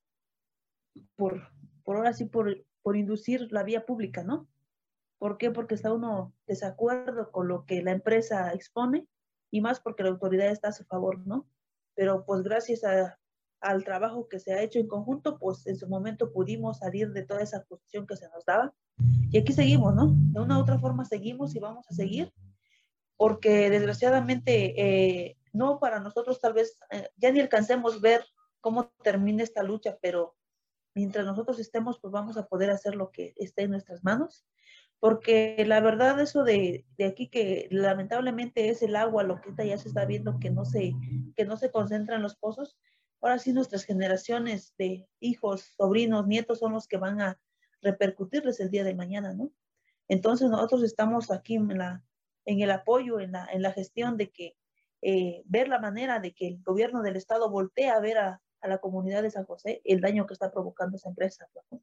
por, por ahora sí, por, por inducir la vía pública, ¿no? ¿Por qué? Porque está uno desacuerdo con lo que la empresa expone, y más porque la autoridad está a su favor, ¿no? Pero pues gracias a, al trabajo que se ha hecho en conjunto, pues en su momento pudimos salir de toda esa posición que se nos daba, y aquí seguimos, ¿no? De una u otra forma seguimos y vamos a seguir, porque desgraciadamente eh, no para nosotros tal vez eh, ya ni alcancemos ver cómo termina esta lucha, pero mientras nosotros estemos, pues vamos a poder hacer lo que esté en nuestras manos, porque la verdad eso de, de aquí que lamentablemente es el agua, lo que ya se está viendo que no se, que no se concentra en los pozos, ahora sí nuestras generaciones de hijos, sobrinos, nietos son los que van a repercutirles el día de mañana, ¿no? Entonces nosotros estamos aquí en, la, en el apoyo, en la, en la gestión de que eh, ver la manera de que el gobierno del estado voltee a ver a, a la comunidad de San José el daño que está provocando esa empresa, ¿no?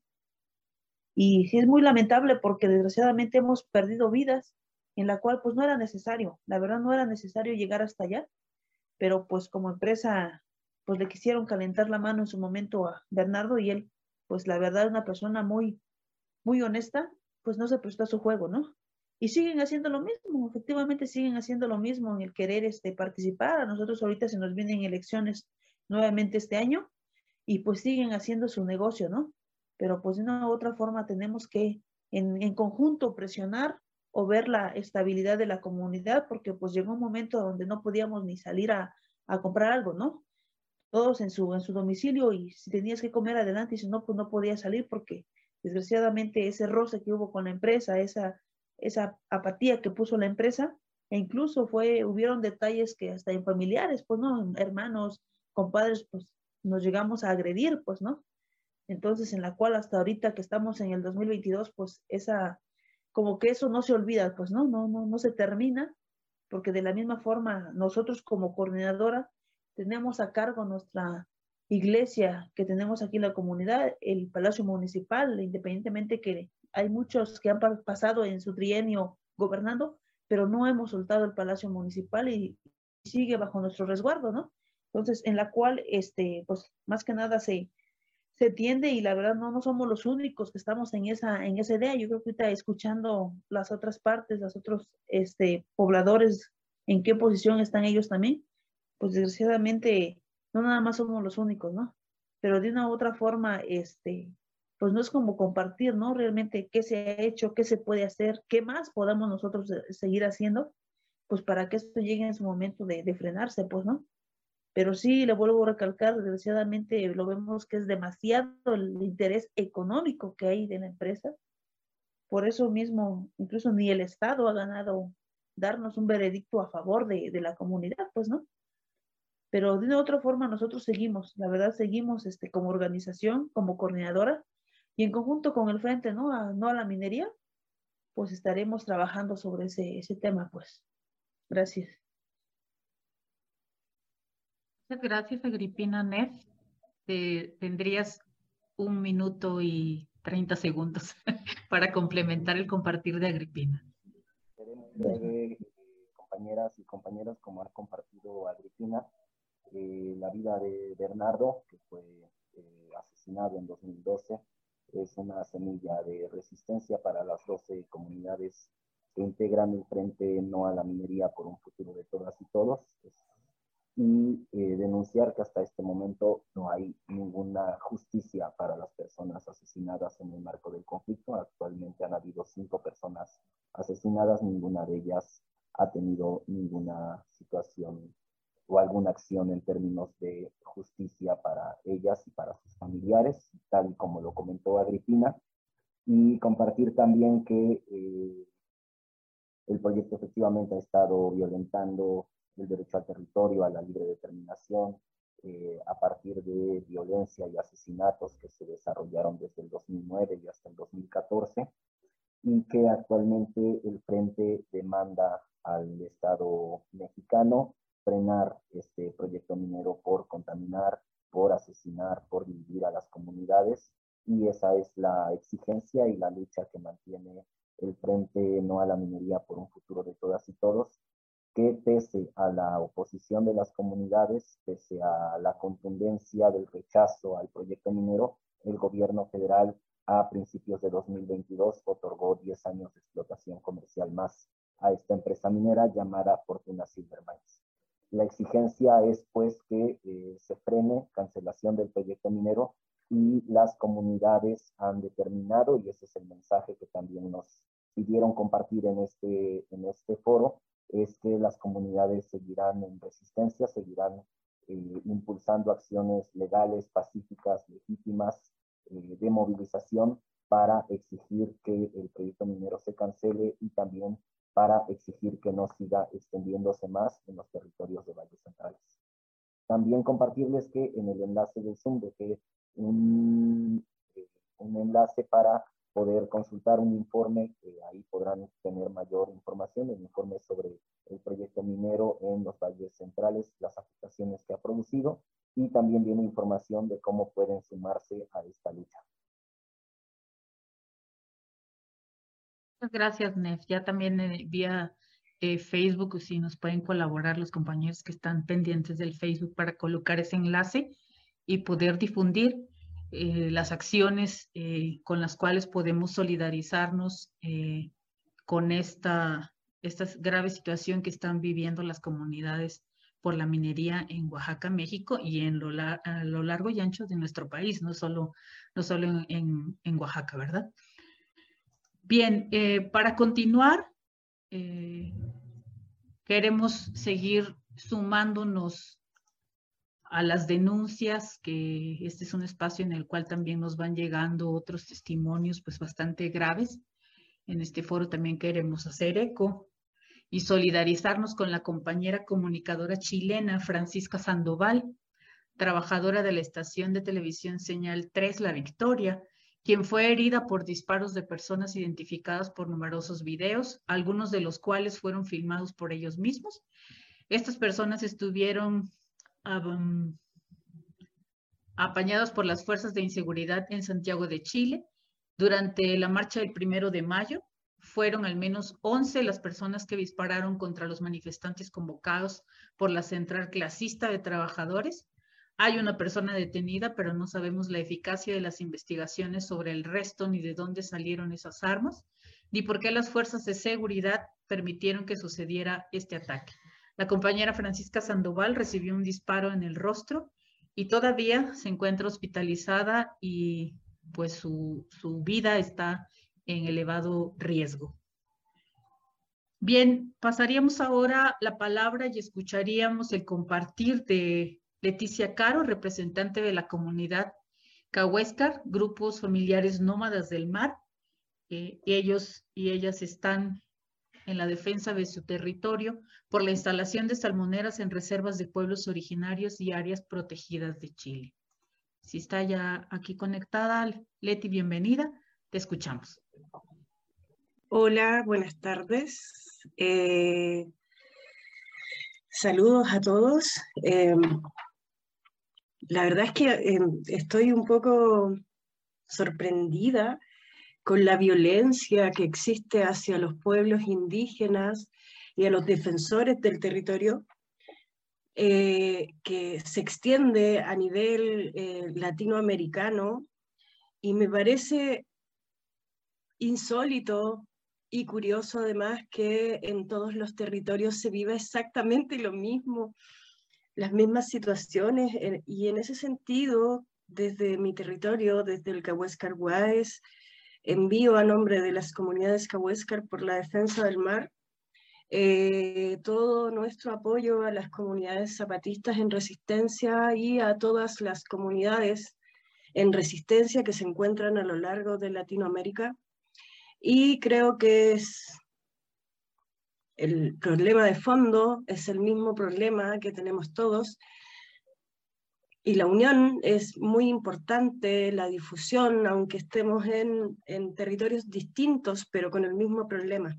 Y sí es muy lamentable porque desgraciadamente hemos perdido vidas en la cual pues no era necesario, la verdad no era necesario llegar hasta allá, pero pues como empresa pues le quisieron calentar la mano en su momento a Bernardo y él pues la verdad una persona muy, muy honesta, pues no se prestó a su juego, ¿no? Y siguen haciendo lo mismo, efectivamente siguen haciendo lo mismo en el querer este, participar. A nosotros ahorita se nos vienen elecciones nuevamente este año y pues siguen haciendo su negocio, ¿no? Pero pues de una u otra forma tenemos que en, en conjunto presionar o ver la estabilidad de la comunidad, porque pues llegó un momento donde no podíamos ni salir a, a comprar algo, ¿no? Todos en su, en su domicilio y si tenías que comer adelante y si no, pues no podías salir porque desgraciadamente ese roce que hubo con la empresa, esa, esa apatía que puso la empresa, e incluso fue, hubieron detalles que hasta en familiares, pues no, hermanos, compadres, pues nos llegamos a agredir, pues no. Entonces, en la cual hasta ahorita que estamos en el dos mil veintidós, pues esa, como que eso no se olvida, pues no, no, no, no se termina, porque de la misma forma nosotros como coordinadora tenemos a cargo nuestra iglesia que tenemos aquí en la comunidad, el Palacio Municipal, independientemente que hay muchos que han pasado en su trienio gobernando, pero no hemos soltado el Palacio Municipal y sigue bajo nuestro resguardo, ¿no? Entonces, en la cual, este, pues, más que nada se, se tiende y la verdad no, no somos los únicos que estamos en esa, en esa idea. Yo creo que ahorita escuchando las otras partes, los otros este, pobladores, en qué posición están ellos también, pues desgraciadamente no nada más somos los únicos, ¿no? Pero de una u otra forma, este, pues no es como compartir, ¿no? Realmente qué se ha hecho, qué se puede hacer, qué más podamos nosotros seguir haciendo, pues para que esto llegue en su momento de, de frenarse, pues, ¿no? Pero sí, le vuelvo a recalcar, desgraciadamente lo vemos que es demasiado el interés económico que hay de la empresa. Por eso mismo, incluso ni el Estado ha ganado darnos un veredicto a favor de, de la comunidad, pues, ¿no? Pero de una otra forma nosotros seguimos, la verdad seguimos este, como organización, como coordinadora, y en conjunto con el Frente, ¿no? A, no a la minería, pues estaremos trabajando sobre ese, ese tema, pues. Gracias. Muchas gracias, Agripina Neff. Te, tendrías un minuto y treinta segundos para complementar el compartir de Agripina. Breve, compañeras y compañeros, como ha compartido Agripina, eh, la vida de Bernardo, que fue eh, asesinado en dos mil doce, es una semilla de resistencia para las doce comunidades que integran el Frente No a la Minería por un Futuro de Todas y Todos, y eh, denunciar que hasta este momento no hay ninguna justicia para las personas asesinadas en el marco del conflicto. Actualmente han habido cinco personas asesinadas, ninguna de ellas ha tenido ninguna situación o alguna acción en términos de justicia para ellas y para sus familiares, tal y como lo comentó Agripina, y compartir también que eh, el proyecto efectivamente ha estado violentando el derecho al territorio, a la libre determinación, eh, a partir de violencia y asesinatos que se desarrollaron desde el dos mil nueve y hasta el dos mil catorce, y que actualmente el Frente demanda al Estado mexicano frenar este proyecto minero por contaminar, por asesinar, por dividir a las comunidades, y esa es la exigencia y la lucha que mantiene el Frente No a la Minería por un Futuro de Todas y Todos, que pese a la oposición de las comunidades, pese a la contundencia del rechazo al proyecto minero, el gobierno federal a principios de dos mil veintidós otorgó diez años de explotación comercial más a esta empresa minera llamada Fortuna Silver Mines. La exigencia es pues que eh, se frene cancelación del proyecto minero, y las comunidades han determinado, y ese es el mensaje que también nos pidieron compartir en este, en este foro, es que las comunidades seguirán en resistencia, seguirán eh, impulsando acciones legales, pacíficas, legítimas, eh, de movilización, para exigir que el proyecto minero se cancele y también para exigir que no siga extendiéndose más en los territorios de Valles Centrales. También compartirles que en el enlace del Zoom dejé un, eh, un enlace para poder consultar un informe, eh, ahí podrán tener mayor información, el informe sobre el proyecto minero en los Valles Centrales, las afectaciones que ha producido, y también viene información de cómo pueden sumarse a esta lucha. Muchas gracias, Nef. Ya también eh, vía eh, Facebook, si nos pueden colaborar los compañeros que están pendientes del Facebook para colocar ese enlace y poder difundir eh, las acciones eh, con las cuales podemos solidarizarnos eh, con esta, esta grave situación que están viviendo las comunidades por la minería en Oaxaca, México, y en lo, a lo largo y ancho de nuestro país, no solo, no solo en, en, en Oaxaca, ¿verdad? Bien, eh, para continuar, eh, queremos seguir sumándonos a las denuncias, que este es un espacio en el cual también nos van llegando otros testimonios pues bastante graves. En este foro también queremos hacer eco y solidarizarnos con la compañera comunicadora chilena Francisca Sandoval, trabajadora de la estación de televisión Señal tres La Victoria, quien fue herida por disparos de personas identificadas por numerosos videos, algunos de los cuales fueron filmados por ellos mismos. Estas personas estuvieron um, apañadas por las fuerzas de inseguridad en Santiago de Chile. Durante la marcha del primero de mayo, fueron al menos once las personas que dispararon contra los manifestantes convocados por la Central Clasista de Trabajadores. Hay una persona detenida, pero no sabemos la eficacia de las investigaciones sobre el resto, ni de dónde salieron esas armas, ni por qué las fuerzas de seguridad permitieron que sucediera este ataque. La compañera Francisca Sandoval recibió un disparo en el rostro y todavía se encuentra hospitalizada y pues su, su vida está en elevado riesgo. Bien, pasaríamos ahora la palabra y escucharíamos el compartir de Leticia Caro, representante de la comunidad Cahuéscar, grupos familiares nómadas del mar. Eh, ellos y ellas están en la defensa de su territorio por la instalación de salmoneras en reservas de pueblos originarios y áreas protegidas de Chile. Si está ya aquí conectada, Leti, bienvenida, te escuchamos. Hola, buenas tardes. Eh, saludos a todos. Eh, La verdad es que eh, estoy un poco sorprendida con la violencia que existe hacia los pueblos indígenas y a los defensores del territorio, eh, que se extiende a nivel eh, latinoamericano, y me parece insólito y curioso además que en todos los territorios se vive exactamente lo mismo, las mismas situaciones, y en ese sentido, desde mi territorio, desde el Cahuéscar Guáez, envío a nombre de las comunidades Cahuéscar por la defensa del mar eh, todo nuestro apoyo a las comunidades zapatistas en resistencia y a todas las comunidades en resistencia que se encuentran a lo largo de Latinoamérica, y creo que es el problema de fondo es el mismo problema que tenemos todos, y la unión es muy importante, la difusión, aunque estemos en, en territorios distintos, pero con el mismo problema.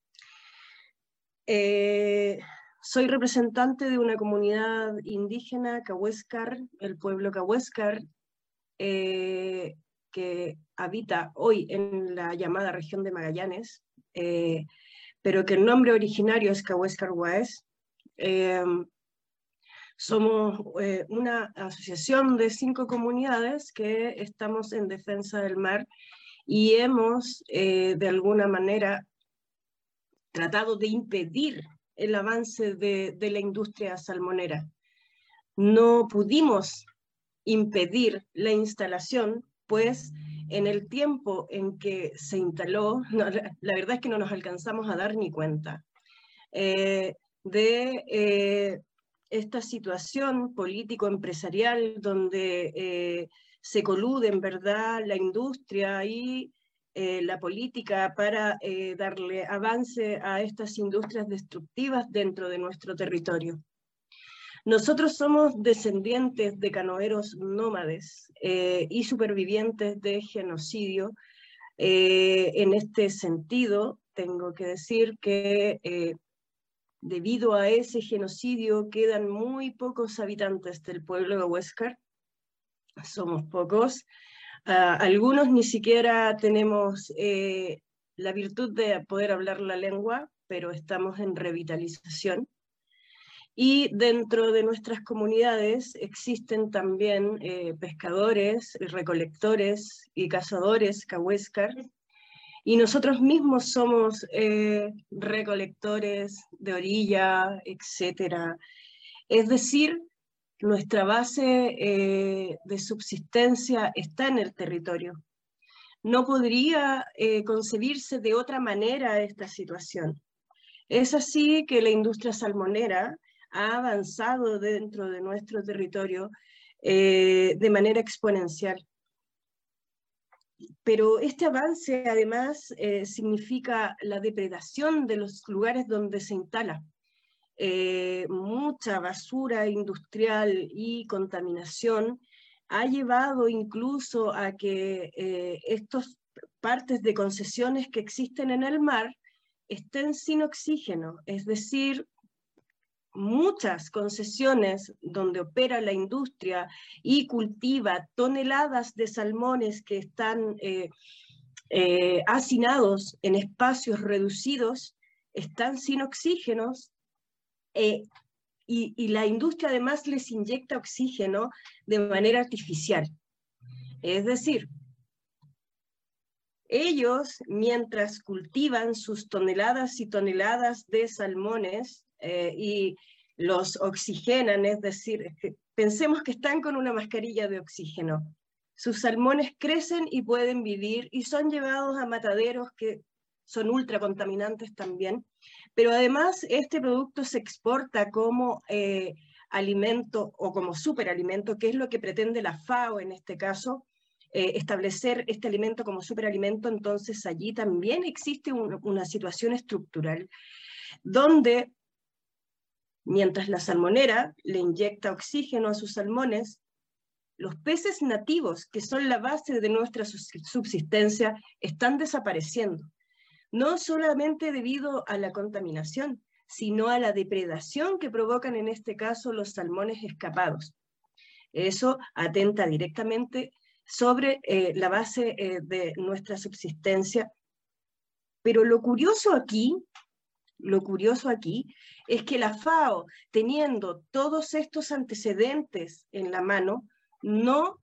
Eh, soy representante de una comunidad indígena, Cahuéscar, el pueblo Cahuéscar, eh, que habita hoy en la llamada región de Magallanes, eh, pero que el nombre originario es Cahuéscar Guáez. Eh, somos eh, una asociación de cinco comunidades que estamos en defensa del mar y hemos eh, de alguna manera tratado de impedir el avance de, de la industria salmonera. No pudimos impedir la instalación, pues en el tiempo en que se instaló, no, la, la verdad es que no nos alcanzamos a dar ni cuenta eh, de eh, esta situación político-empresarial donde eh, se colude en verdad la industria y eh, la política para eh, darle avance a estas industrias destructivas dentro de nuestro territorio. Nosotros somos descendientes de canoeros nómades eh, y supervivientes de genocidio. Eh, en este sentido, tengo que decir que eh, debido a ese genocidio quedan muy pocos habitantes del pueblo de Huéscar. Somos pocos. Uh, algunos ni siquiera tenemos eh, la virtud de poder hablar la lengua, pero estamos en revitalización. Y dentro de nuestras comunidades existen también eh, pescadores, recolectores y cazadores cahuéscar, y nosotros mismos somos eh, recolectores de orilla, etcétera. Es decir, nuestra base eh, de subsistencia está en el territorio. No podría eh, concebirse de otra manera esta situación. Es así que la industria salmonera ha avanzado dentro de nuestro territorio eh, de manera exponencial. Pero este avance además eh, significa la depredación de los lugares donde se instala. Eh, mucha basura industrial y contaminación ha llevado incluso a que eh, estas partes de concesiones que existen en el mar estén sin oxígeno, es decir, muchas concesiones donde opera la industria y cultiva toneladas de salmones que están eh, eh, hacinados en espacios reducidos, están sin oxígenos, eh, y, y la industria además les inyecta oxígeno de manera artificial. Es decir, ellos, mientras cultivan sus toneladas y toneladas de salmones eh, y los oxigenan, es decir, pensemos que están con una mascarilla de oxígeno. Sus salmones crecen y pueden vivir y son llevados a mataderos que son ultracontaminantes también, pero además este producto se exporta como eh, alimento o como superalimento, que es lo que pretende la FAO en este caso, eh, establecer este alimento como superalimento. Entonces allí también existe un, una situación estructural donde mientras la salmonera le inyecta oxígeno a sus salmones, los peces nativos, que son la base de nuestra subsistencia, están desapareciendo. No solamente debido a la contaminación, sino a la depredación que provocan en este caso los salmones escapados. Eso atenta directamente sobre eh, la base eh, de nuestra subsistencia. Pero lo curioso aquí, lo curioso aquí, es que la FAO, teniendo todos estos antecedentes en la mano, no,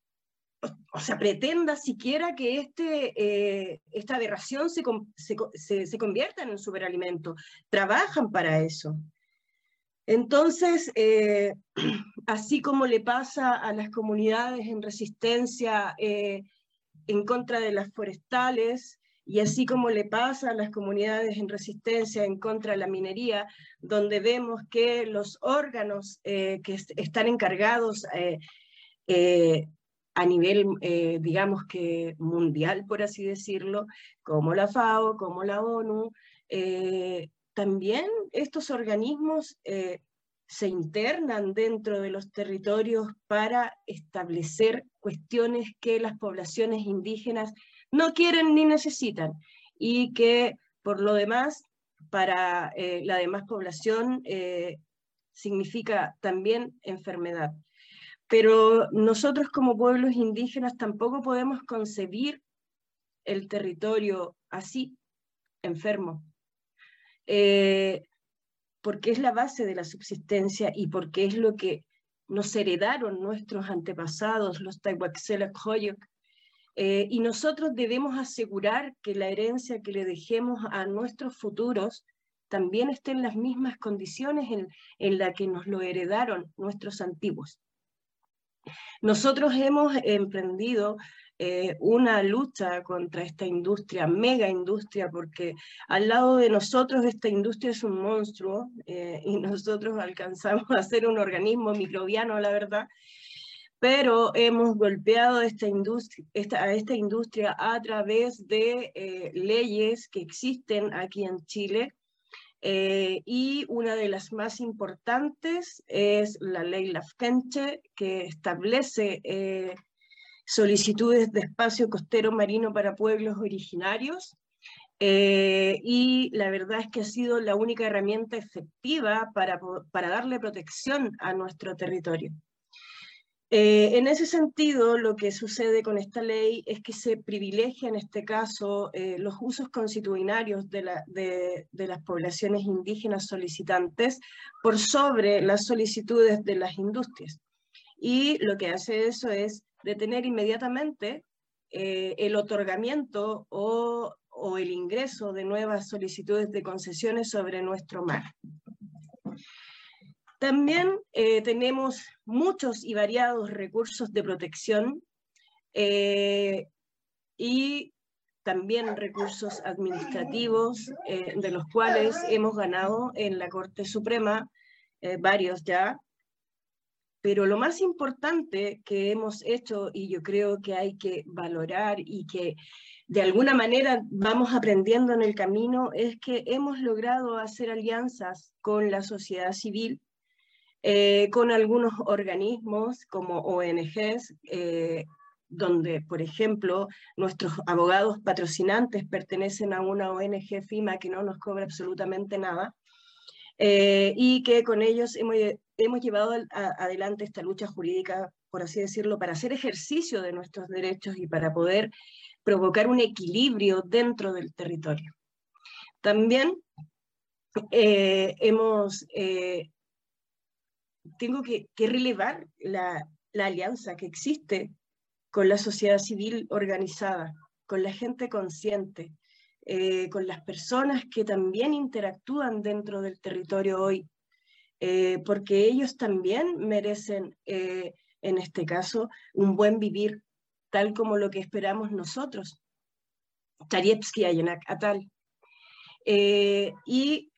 o sea, pretenda siquiera que este, eh, esta aberración se, se, se, se convierta en un superalimento. Trabajan para eso. Entonces, eh, así como le pasa a las comunidades en resistencia eh, en contra de las forestales, y así como le pasa a las comunidades en resistencia en contra de la minería, donde vemos que los órganos eh, que est están encargados eh, eh, a nivel, eh, digamos que mundial, por así decirlo, como la FAO, como la ONU, eh, también estos organismos eh, se internan dentro de los territorios para establecer cuestiones que las poblaciones indígenas no quieren ni necesitan, y que por lo demás, para eh, la demás población, eh, significa también enfermedad. Pero nosotros como pueblos indígenas tampoco podemos concebir el territorio así, enfermo, eh, porque es la base de la subsistencia y porque es lo que nos heredaron nuestros antepasados, los Taihuaxelacjoyoc, eh, y nosotros debemos asegurar que la herencia que le dejemos a nuestros futuros también esté en las mismas condiciones en, en las que nos lo heredaron nuestros antiguos. Nosotros hemos emprendido eh, una lucha contra esta industria, mega industria, porque al lado de nosotros esta industria es un monstruo eh, y nosotros alcanzamos a ser un organismo microbiano, la verdad, pero hemos golpeado esta industria, esta, a esta industria a través de eh, leyes que existen aquí en Chile, eh, y una de las más importantes es la ley Lafkenche, que establece eh, solicitudes de espacio costero marino para pueblos originarios, eh, y la verdad es que ha sido la única herramienta efectiva para, para darle protección a nuestro territorio. Eh, en ese sentido, lo que sucede con esta ley es que se privilegia en este caso eh, los usos consuetudinarios de, la, de, de las poblaciones indígenas solicitantes por sobre las solicitudes de las industrias. Y lo que hace eso es detener inmediatamente eh, el otorgamiento o, o el ingreso de nuevas solicitudes de concesiones sobre nuestro mar. También eh, tenemos muchos y variados recursos de protección eh, y también recursos administrativos, eh, de los cuales hemos ganado en la Corte Suprema, eh, varios ya. Pero lo más importante que hemos hecho, y yo creo que hay que valorar y que de alguna manera vamos aprendiendo en el camino, es que hemos logrado hacer alianzas con la sociedad civil, Eh, con algunos organismos como O N Ges, eh, donde, por ejemplo, nuestros abogados patrocinantes pertenecen a una O N G FIMA que no nos cobra absolutamente nada, eh, y que con ellos hemos, hemos llevado a, adelante esta lucha jurídica, por así decirlo, para hacer ejercicio de nuestros derechos y para poder provocar un equilibrio dentro del territorio. También eh, hemos... Eh, tengo que, que relevar la, la alianza que existe con la sociedad civil organizada, con la gente consciente, eh, con las personas que también interactúan dentro del territorio hoy, eh, porque ellos también merecen, eh, en este caso, un buen vivir, tal como lo que esperamos nosotros. Charievsky Ayanak Atal. Eh, y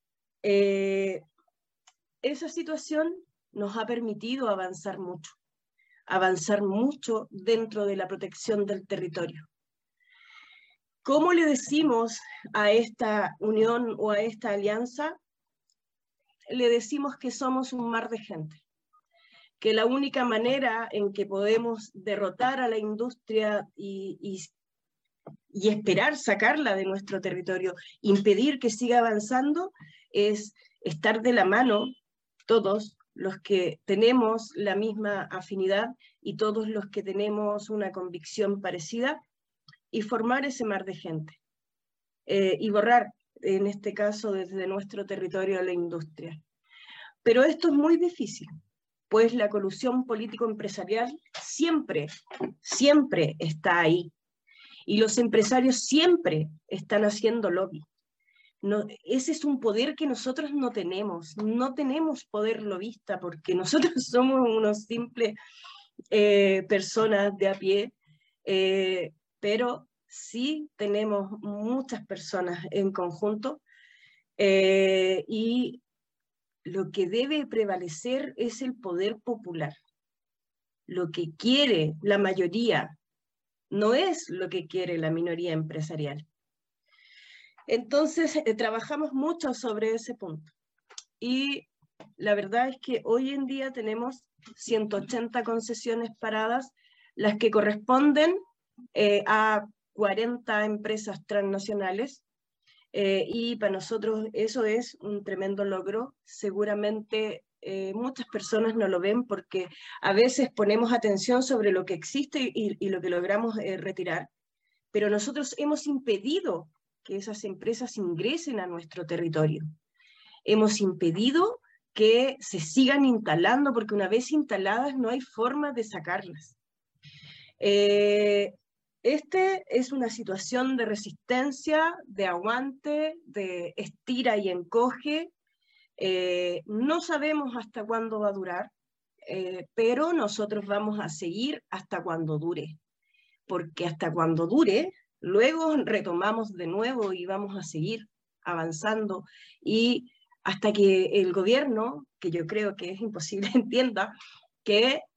eh, esa situación nos ha permitido avanzar mucho, avanzar mucho dentro de la protección del territorio. ¿Cómo le decimos a esta unión o a esta alianza? Le decimos que somos un mar de gente, que la única manera en que podemos derrotar a la industria y, y, y esperar sacarla de nuestro territorio, impedir que siga avanzando, es estar de la mano todos los que tenemos la misma afinidad y todos los que tenemos una convicción parecida, y formar ese mar de gente, eh, y borrar, en este caso, desde nuestro territorio a la industria. Pero esto es muy difícil, pues la colusión político-empresarial siempre, siempre está ahí, y los empresarios siempre están haciendo lobby. No, ese es un poder que nosotros no tenemos, no tenemos poder lobista, porque nosotros somos unos simples eh, personas de a pie, eh, pero sí tenemos muchas personas en conjunto, eh, y lo que debe prevalecer es el poder popular. Lo que quiere la mayoría no es lo que quiere la minoría empresarial. Entonces, eh, trabajamos mucho sobre ese punto. Y la verdad es que hoy en día tenemos ciento ochenta concesiones paradas, las que corresponden eh, a cuarenta empresas transnacionales, eh, y para nosotros eso es un tremendo logro. Seguramente eh, muchas personas no lo ven porque a veces ponemos atención sobre lo que existe y, y lo que logramos eh, retirar, pero nosotros hemos impedido que esas empresas ingresen a nuestro territorio. Hemos impedido que se sigan instalando, porque una vez instaladas no hay forma de sacarlas. Eh, este es una situación de resistencia, de aguante, de estira y encoge. Eh, no sabemos hasta cuándo va a durar, eh, pero nosotros vamos a seguir hasta cuando dure, porque hasta cuando dure, luego retomamos de nuevo y vamos a seguir avanzando, y hasta que el gobierno, que yo creo que es imposible, entienda que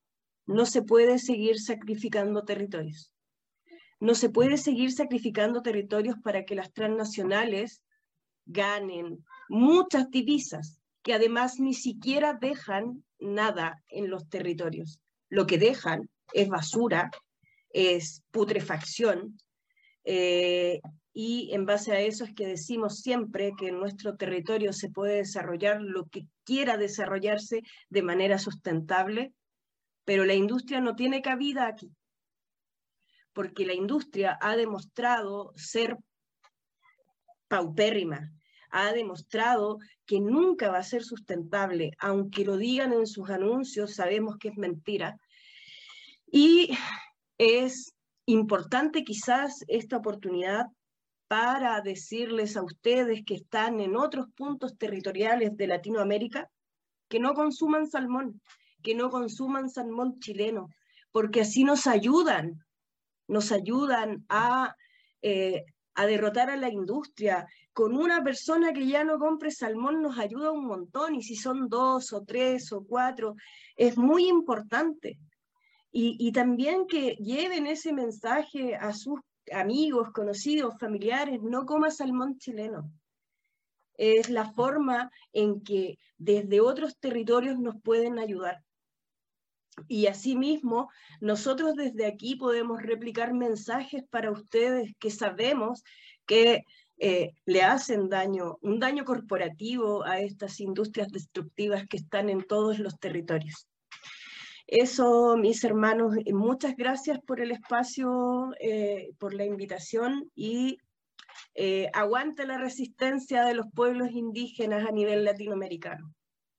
no se puede seguir sacrificando territorios. No se puede seguir sacrificando territorios para que las transnacionales ganen muchas divisas, que además ni siquiera dejan nada en los territorios. Lo que dejan es basura, es putrefacción, eh, y en base a eso es que decimos siempre que en nuestro territorio se puede desarrollar lo que quiera desarrollarse de manera sustentable, pero la industria no tiene cabida aquí, porque la industria ha demostrado ser paupérrima, ha demostrado que nunca va a ser sustentable, aunque lo digan en sus anuncios, sabemos que es mentira. Y es importante quizás esta oportunidad para decirles a ustedes que están en otros puntos territoriales de Latinoamérica que no consuman salmón, que no consuman salmón chileno, porque así nos ayudan, nos ayudan a, eh, a derrotar a la industria. Con una persona que ya no compre salmón nos ayuda un montón, y si son dos o tres o cuatro, es muy importante. Y, y también que lleven ese mensaje a sus amigos, conocidos, familiares: no coma salmón chileno. Es la forma en que desde otros territorios nos pueden ayudar. Y asimismo, nosotros desde aquí podemos replicar mensajes para ustedes que sabemos que eh, le hacen daño, un daño corporativo a estas industrias destructivas que están en todos los territorios. Eso, mis hermanos, muchas gracias por el espacio, eh, por la invitación, y eh, aguante la resistencia de los pueblos indígenas a nivel latinoamericano.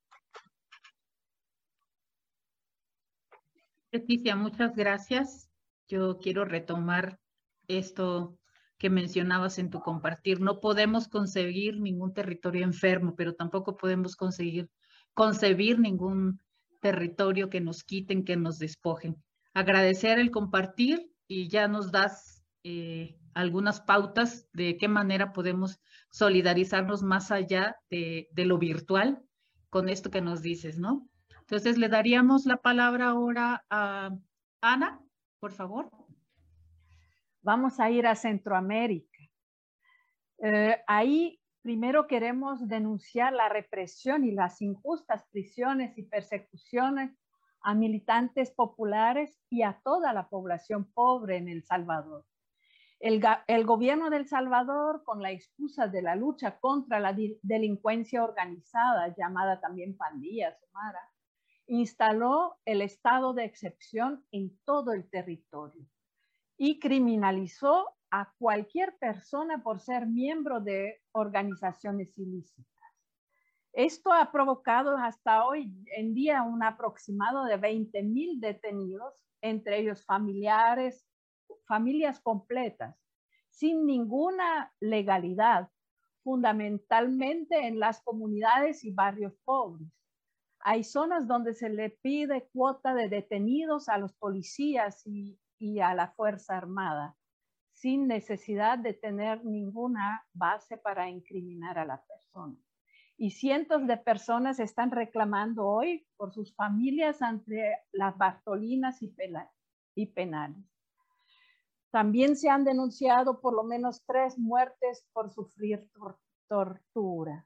Leticia, muchas gracias. Yo quiero retomar esto que mencionabas en tu compartir. No podemos concebir ningún territorio enfermo, pero tampoco podemos conseguir concebir ningún territorio que nos quiten, que nos despojen. Agradecer el compartir, y ya nos das eh, algunas pautas de qué manera podemos solidarizarnos más allá de, de lo virtual con esto que nos dices, ¿no? Entonces le daríamos la palabra ahora a Ana, por favor. Vamos a ir a Centroamérica. Eh, ahí primero queremos denunciar la represión y las injustas prisiones y persecuciones a militantes populares y a toda la población pobre en El Salvador. El, el gobierno de El Salvador, con la excusa de la lucha contra la delincuencia organizada, llamada también pandillas o mara, instaló el estado de excepción en todo el territorio y criminalizó a cualquier persona por ser miembro de organizaciones ilícitas. Esto ha provocado hasta hoy en día un aproximado de veinte mil detenidos, entre ellos familiares, familias completas, sin ninguna legalidad, fundamentalmente en las comunidades y barrios pobres. Hay zonas donde se le pide cuota de detenidos a los policías y, y a la Fuerza Armada, sin necesidad de tener ninguna base para incriminar a la persona. Y cientos de personas están reclamando hoy por sus familias ante las Bartolinas y, y penales. También se han denunciado por lo menos tres muertes por sufrir tor tortura.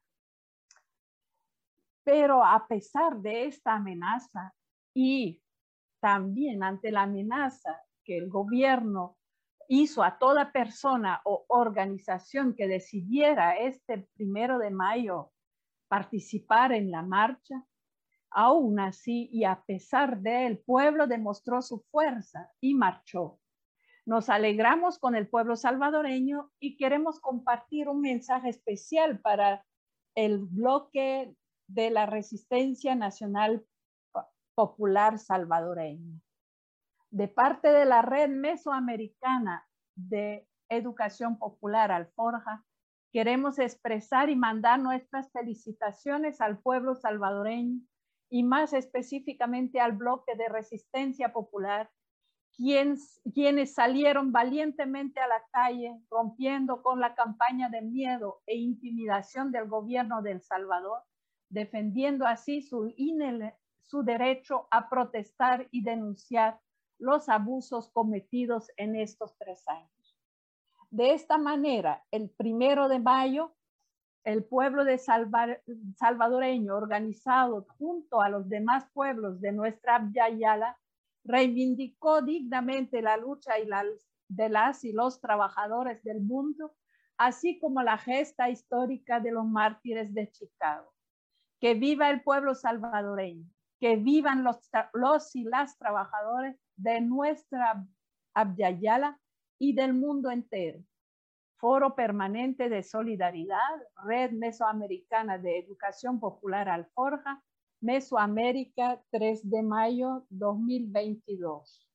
Pero a pesar de esta amenaza, y también ante la amenaza que el gobierno hizo a toda persona o organización que decidiera este primero de mayo participar en la marcha, aún así y a pesar de el pueblo demostró su fuerza y marchó. Nos alegramos con el pueblo salvadoreño y queremos compartir un mensaje especial para el bloque de la Resistencia Nacional Popular Salvadoreña. De parte de la Red Mesoamericana de Educación Popular Alforja, queremos expresar y mandar nuestras felicitaciones al pueblo salvadoreño y más específicamente al bloque de Resistencia Popular, quienes, quienes salieron valientemente a la calle, rompiendo con la campaña de miedo e intimidación del gobierno de El Salvador, defendiendo así su, su derecho a protestar y denunciar los abusos cometidos en estos tres años. De esta manera, el primero de mayo, el pueblo de Salva, salvadoreño, organizado junto a los demás pueblos de nuestra Abya Yala, reivindicó dignamente la lucha y la, de las y los trabajadores del mundo, así como la gesta histórica de los mártires de Chicago. Que viva el pueblo salvadoreño, que vivan los, los y las trabajadores de nuestra Abya Yala y del mundo entero. Foro Permanente de Solidaridad, Red Mesoamericana de Educación Popular Alforja, Mesoamérica, tres de mayo dos mil veintidós.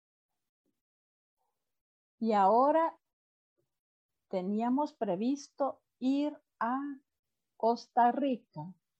Y ahora teníamos previsto ir a Costa Rica.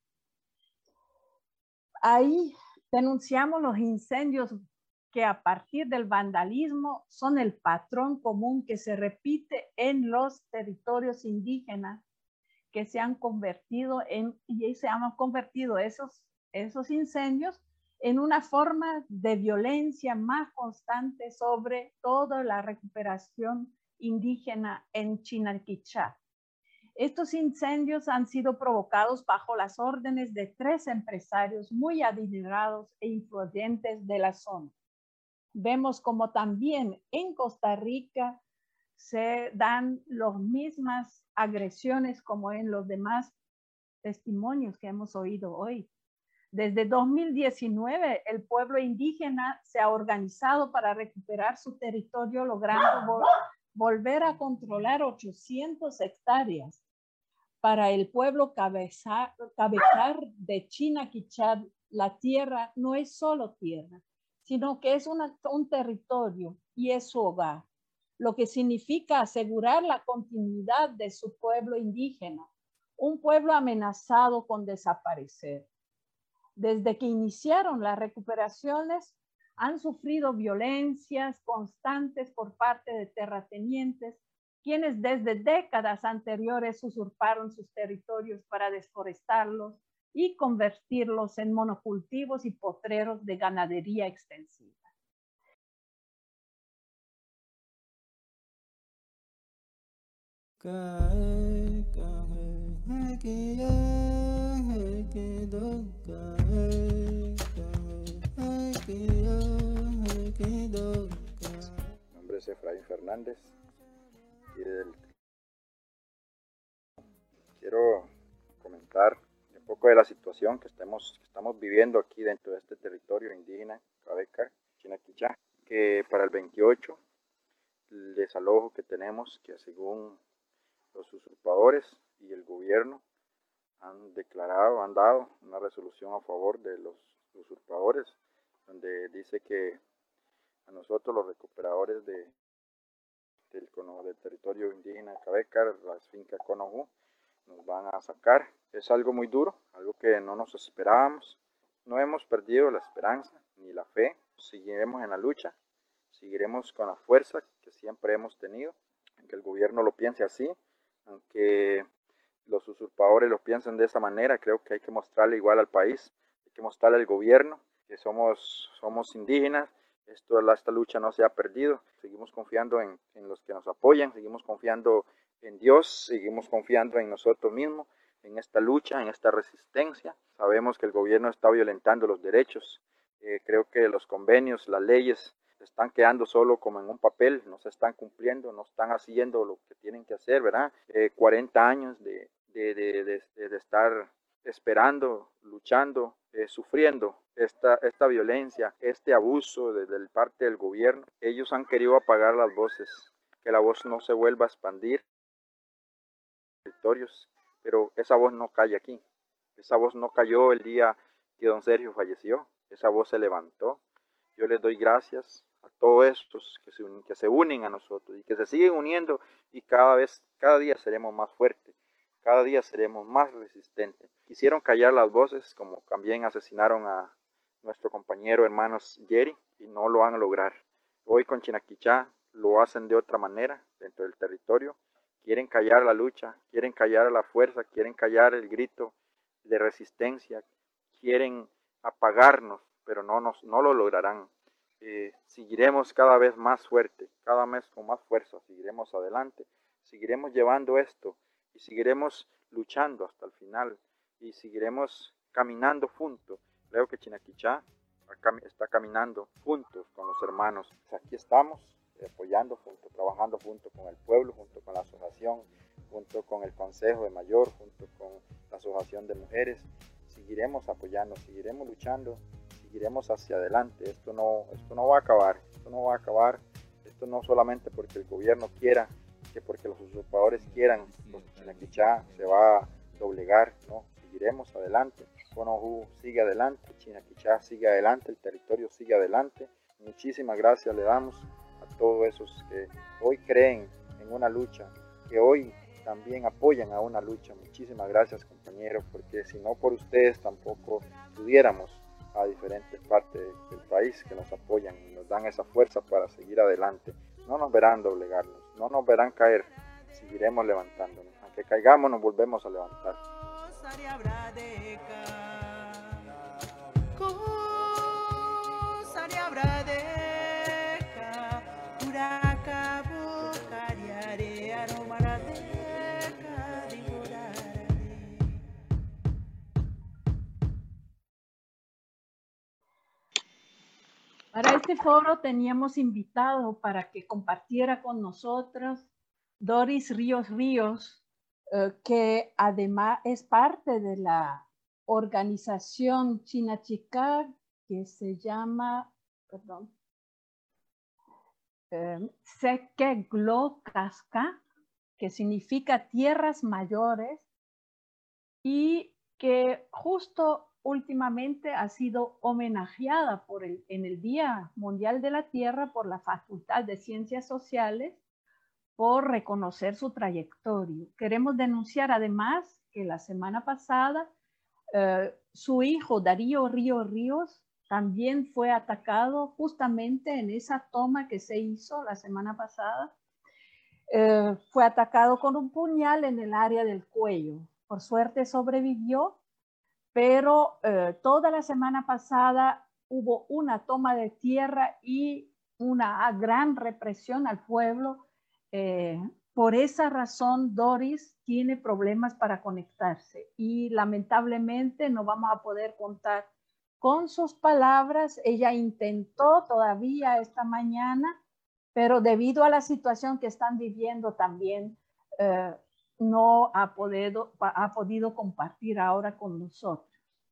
Ahí denunciamos los incendios que a partir del vandalismo son el patrón común que se repite en los territorios indígenas que se han convertido en, y se han convertido esos, esos incendios en una forma de violencia más constante sobre toda la recuperación indígena en Chinanquichá. Estos incendios han sido provocados bajo las órdenes de tres empresarios muy adinerados e influyentes de la zona. Vemos como también en Costa Rica se dan las mismas agresiones como en los demás testimonios que hemos oído hoy. Desde dos mil diecinueve, el pueblo indígena se ha organizado para recuperar su territorio, logrando vol volver a controlar ochocientas hectáreas. Para el pueblo Cabecar de Chinanquichá, la tierra no es solo tierra, sino que es una, un territorio y es su hogar, lo que significa asegurar la continuidad de su pueblo indígena, un pueblo amenazado con desaparecer. Desde que iniciaron las recuperaciones, han sufrido violencias constantes por parte de terratenientes, quienes desde décadas anteriores usurparon sus territorios para desforestarlos y convertirlos en monocultivos y potreros de ganadería extensiva. Mi nombre es Efraín Fernández y del... quiero comentar un poco de la situación que estamos, que estamos viviendo aquí dentro de este territorio indígena, Cabecar, Chinanquichá, que para el veintiocho, el desalojo que tenemos, que según los usurpadores y el gobierno han declarado, han dado una resolución a favor de los usurpadores, donde dice que a nosotros los recuperadores de, del, del territorio indígena Cabecar, las fincas Conojú, nos van a sacar. Es algo muy duro, algo que no nos esperábamos. No hemos perdido la esperanza ni la fe, seguiremos en la lucha, seguiremos con la fuerza que siempre hemos tenido, aunque el gobierno lo piense así, aunque los usurpadores lo piensen de esa manera. Creo que hay que mostrarle igual al país, hay que mostrarle al gobierno que somos, somos indígenas. Esto, esta lucha no se ha perdido, seguimos confiando en, en los que nos apoyan, seguimos confiando en Dios, seguimos confiando en nosotros mismos, en esta lucha, en esta resistencia. Sabemos que el gobierno está violentando los derechos, eh, creo que los convenios, las leyes están quedando solo como en un papel, no se están cumpliendo, no están haciendo lo que tienen que hacer, ¿verdad? Eh, cuarenta años de, de, de, de, de estar esperando, luchando, eh, sufriendo esta, esta violencia, este abuso de, de parte del gobierno. Ellos han querido apagar las voces, que la voz no se vuelva a expandir territorios, pero esa voz no calla aquí, esa voz no cayó el día que don Sergio falleció, esa voz se levantó. Yo les doy gracias a todos estos que se, que se unen a nosotros y que se siguen uniendo, y cada vez, cada día seremos más fuertes, cada día seremos más resistentes. Quisieron callar las voces, como también asesinaron a nuestro compañero hermanos Jerry, y no lo van a lograr. Hoy con Chinanquichá lo hacen de otra manera dentro del territorio. Quieren callar la lucha, quieren callar la fuerza, quieren callar el grito de resistencia, quieren apagarnos, pero no, nos, no lo lograrán. Eh, seguiremos cada vez más fuerte, cada vez con más fuerza, seguiremos adelante, seguiremos llevando esto y seguiremos luchando hasta el final y seguiremos caminando juntos. Creo que Chinaquichá está caminando juntos con los hermanos. Aquí estamos eh, apoyando juntos, trabajando junto con el pueblo, junto con la asociación, junto con el Consejo de Mayor, junto con la Asociación de Mujeres. Seguiremos apoyando, seguiremos luchando, seguiremos hacia adelante. Esto no, esto no va a acabar, esto no va a acabar. Esto no solamente porque el gobierno quiera, que porque los usurpadores quieran, los Chinaquichá se va a doblegar, no, seguiremos adelante. Conojú sigue adelante, Chinaquichá sigue adelante, el territorio sigue adelante. Muchísimas gracias le damos a todos esos que hoy creen en una lucha, que hoy también apoyan a una lucha. Muchísimas gracias, compañeros, porque si no por ustedes tampoco pudiéramos a diferentes partes del país que nos apoyan y nos dan esa fuerza para seguir adelante. No nos verán doblegarnos, no nos verán caer, seguiremos levantándonos. Aunque caigamos, nos volvemos a levantar. Para este foro teníamos invitado para que compartiera con nosotros Doris Ríos Ríos, eh, que además es parte de la organización Chinachica que se llama, perdón, eh, Sequeglocasca, que significa tierras mayores, y que justo últimamente ha sido homenajeada por el, en el Día Mundial de la Tierra por la Facultad de Ciencias Sociales por reconocer su trayectoria. Queremos denunciar además que la semana pasada eh, su hijo Darío Ríos Ríos también fue atacado justamente en esa toma que se hizo la semana pasada. Eh, fue atacado con un puñal en el área del cuello. Por suerte sobrevivió, pero eh, toda la semana pasada hubo una toma de tierra y una gran represión al pueblo. Eh, por esa razón, Doris tiene problemas para conectarse y lamentablemente no vamos a poder contar con sus palabras. Ella intentó todavía esta mañana, pero debido a la situación que están viviendo también, eh, no ha podido, ha podido compartir ahora con nosotros.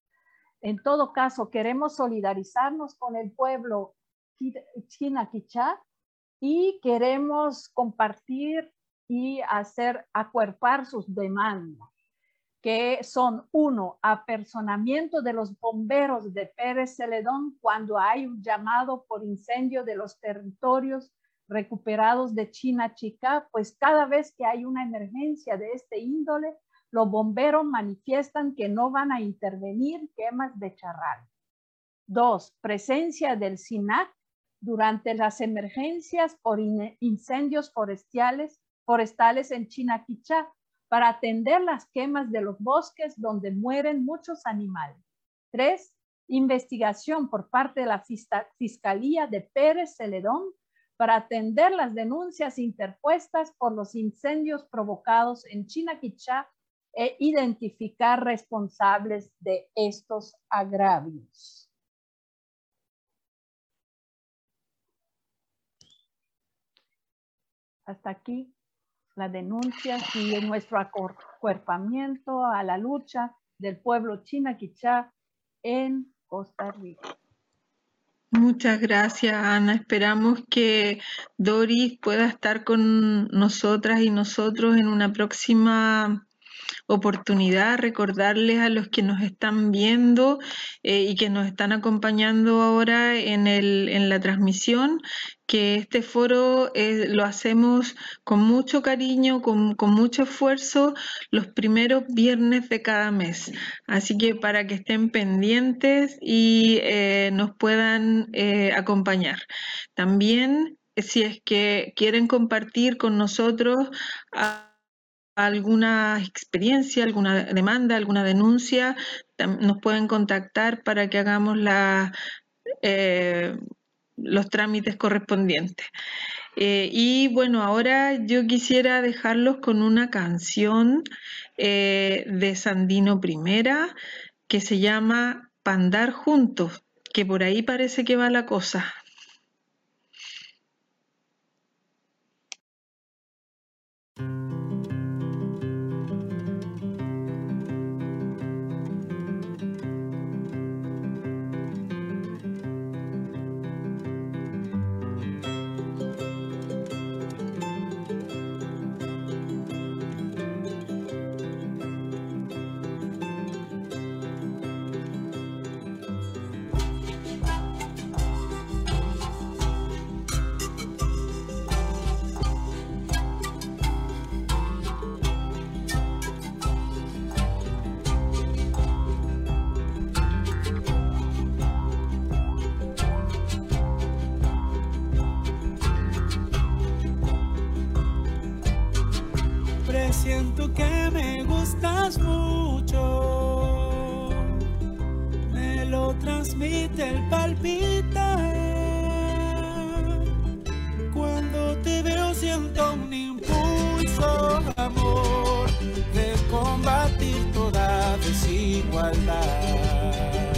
En todo caso, queremos solidarizarnos con el pueblo Chinaquichá y queremos compartir y hacer acuerpar sus demandas, que son, uno, apersonamiento de los bomberos de Pérez Celedón cuando hay un llamado por incendio de los territorios recuperados de Chinachica, pues cada vez que hay una emergencia de este índole, los bomberos manifiestan que no van a intervenir quemas de charral. Dos, presencia del SINAC durante las emergencias por in incendios forestales, forestales en Chinaquichá para atender las quemas de los bosques donde mueren muchos animales. Tres, investigación por parte de la Fiscalía de Pérez Celedón para atender las denuncias interpuestas por los incendios provocados en Chinaquichá e identificar responsables de estos agravios. Hasta aquí las denuncias y nuestro acuerpamiento a la lucha del pueblo Chinaquichá en Costa Rica. Muchas gracias, Ana. Esperamos que Doris pueda estar con nosotras y nosotros en una próxima oportunidad. Recordarles a los que nos están viendo eh, y que nos están acompañando ahora en, el, en la transmisión que este foro eh, lo hacemos con mucho cariño, con, con mucho esfuerzo, los primeros viernes de cada mes. Así que para que estén pendientes y eh, nos puedan eh, acompañar. También, si es que quieren compartir con nosotros a alguna experiencia, alguna demanda, alguna denuncia, nos pueden contactar para que hagamos la, eh, los trámites correspondientes. Eh, y bueno, ahora yo quisiera dejarlos con una canción eh, de Sandino Primera que se llama Pa' andar juntos, que por ahí parece que va la cosa. Presiento que me gustas mucho, me lo transmite el palpitar. Cuando te veo siento un impulso, amor, de combatir toda desigualdad.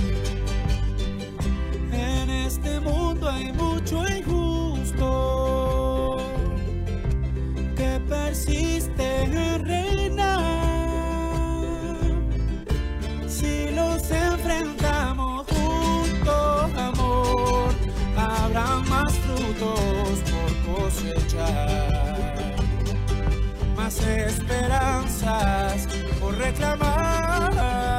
En este mundo hay mucho injusto que persiste en reinar. Si los enfrentamos juntos, amor, habrá más frutos por cosechar, más esperanzas por reclamar.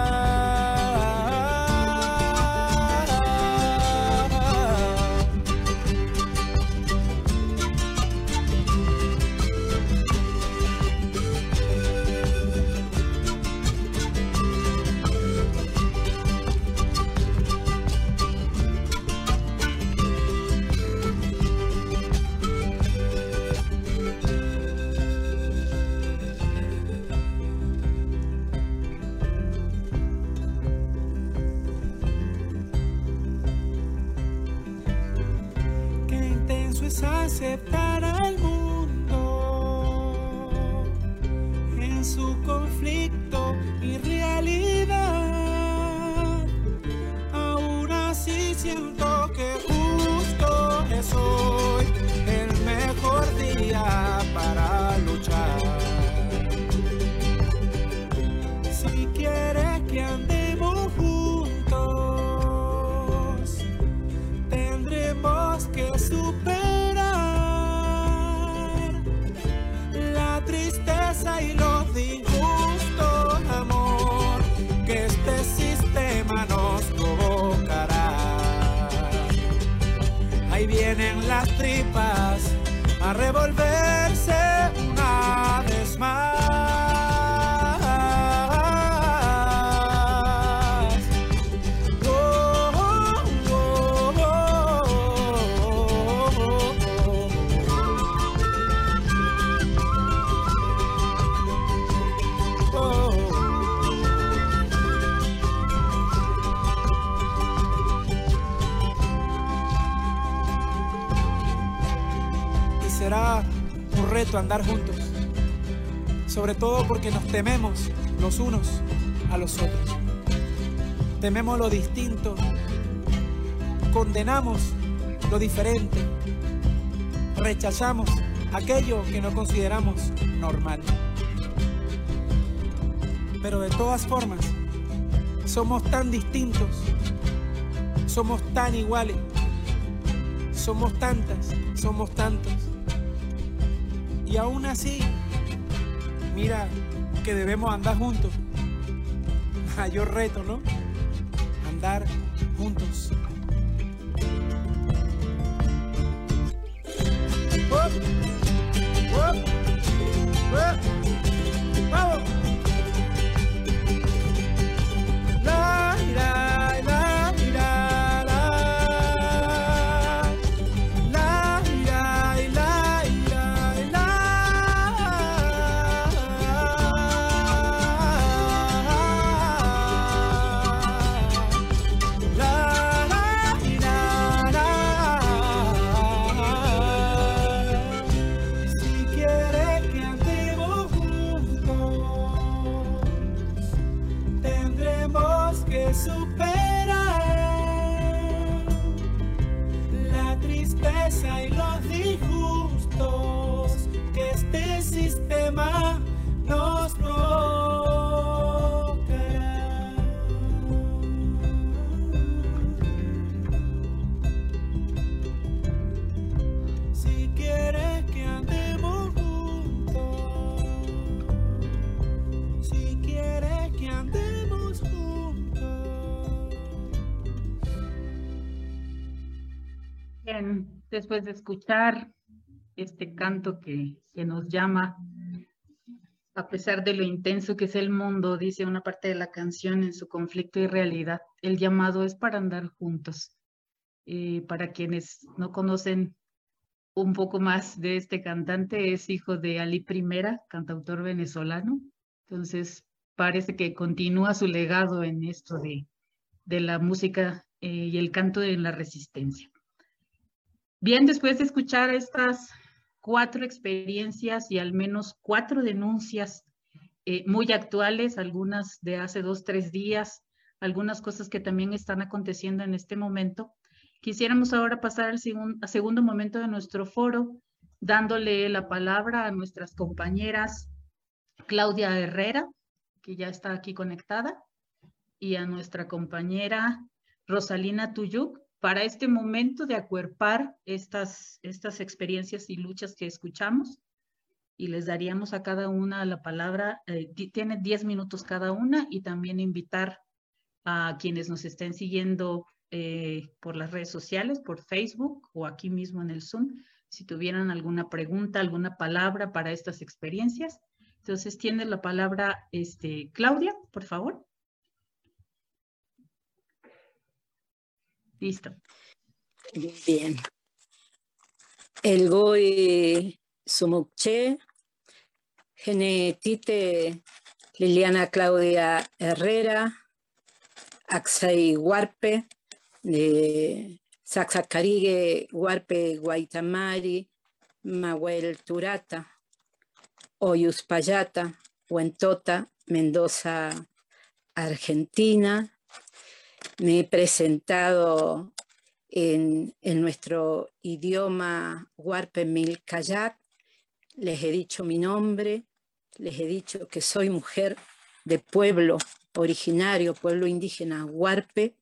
Aceptar al mundo en su conflicto y realidad. Aún así siento que justo es hoy el mejor día para luchar. Si quieres que andemos juntos, tendremos que superar y los disgustos, amor, que este sistema nos provocará. Ahí vienen las tripas a revolverse una vez más. Será un reto andar juntos, sobre todo porque nos tememos los unos a los otros. Tememos lo distinto, condenamos lo diferente, rechazamos aquello que no consideramos normal. Pero de todas formas, somos tan distintos, somos tan iguales, somos tantas, somos tantos. Y aún así, mira que debemos andar juntos. Mayor reto, ¿no? Andar juntos. ¡Oh! ¡Oh! ¡Oh! ¡Vamos! La, la, la, la, la. La, la, la, la, la. Bien, después de escuchar este canto que, que nos llama, a pesar de lo intenso que es el mundo, dice una parte de la canción en su conflicto y realidad, el llamado es para andar juntos. Eh, para quienes no conocen un poco más de este cantante, es hijo de Ali Primera, cantautor venezolano. Entonces, parece que continúa su legado en esto de, de la música eh, y el canto de la resistencia. Bien, después de escuchar estas cuatro experiencias y al menos cuatro denuncias eh, muy actuales, algunas de hace dos, tres días, algunas cosas que también están aconteciendo en este momento, quisiéramos ahora pasar al segun, a segundo momento de nuestro foro, dándole la palabra a nuestras compañeras Claudia Herrera, que ya está aquí conectada, y a nuestra compañera Rosalina Tuyuk, para este momento de acuerpar estas, estas experiencias y luchas que escuchamos, y les daríamos a cada una la palabra, eh, tiene diez minutos cada una, y también invitar a quienes nos estén siguiendo eh, por las redes sociales, por Facebook o aquí mismo en el Zoom, si tuvieran alguna pregunta, alguna palabra para estas experiencias. Entonces tiene la palabra este, Claudia, por favor. Listo. Bien. El Goy Sumukche, Genetite Liliana Claudia Herrera, Axay Huarpe, de Saxacarigue Huarpe Guaitamari, Mahuel Turata, Oyuspallata, Huentota, Mendoza, Argentina. Me he presentado en, en nuestro idioma Huarpe Milcayac, les he dicho mi nombre, les he dicho que soy mujer de pueblo originario, pueblo indígena Huarpe,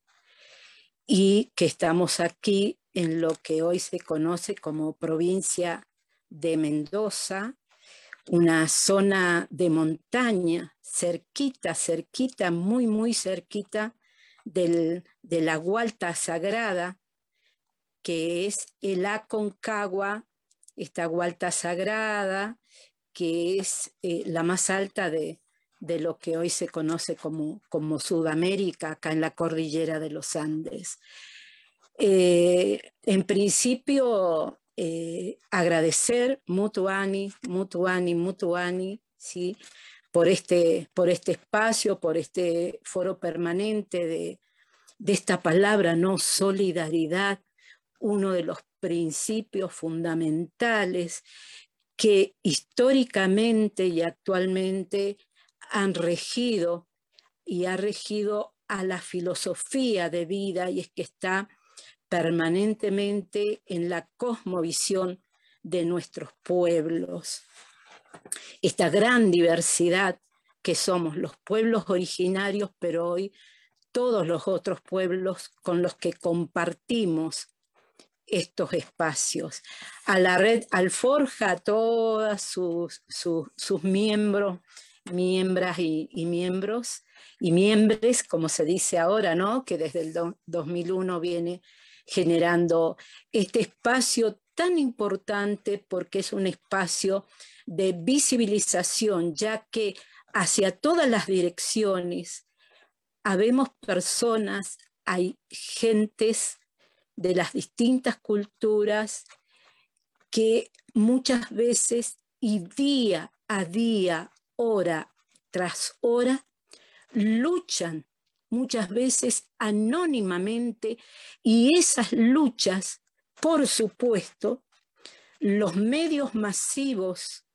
y que estamos aquí en lo que hoy se conoce como provincia de Mendoza, una zona de montaña, cerquita, cerquita, muy, muy cerquita del, de la Hualta Sagrada, que es el Aconcagua, esta Hualta Sagrada, que es eh, la más alta de, de lo que hoy se conoce como, como Sudamérica, acá en la cordillera de los Andes. Eh, en principio, eh, agradecer Mutuani, Mutuani, Mutuani, ¿sí? por, este, por este espacio, por este foro permanente de, de esta palabra, ¿no? Solidaridad, uno de los principios fundamentales que históricamente y actualmente han regido y ha regido a la filosofía de vida, y es que está permanentemente en la cosmovisión de nuestros pueblos. Esta gran diversidad que somos los pueblos originarios, pero hoy todos los otros pueblos con los que compartimos estos espacios. A la red Alforja, a todos sus, sus, sus miembros, miembras y, y miembros, y miembres, como se dice ahora, ¿no? Que desde el do, dos mil uno viene generando este espacio tan importante, porque es un espacio de visibilización, ya que hacia todas las direcciones habemos personas, hay gentes de las distintas culturas que muchas veces y día a día, hora tras hora, luchan muchas veces anónimamente, y esas luchas, por supuesto, los medios masivos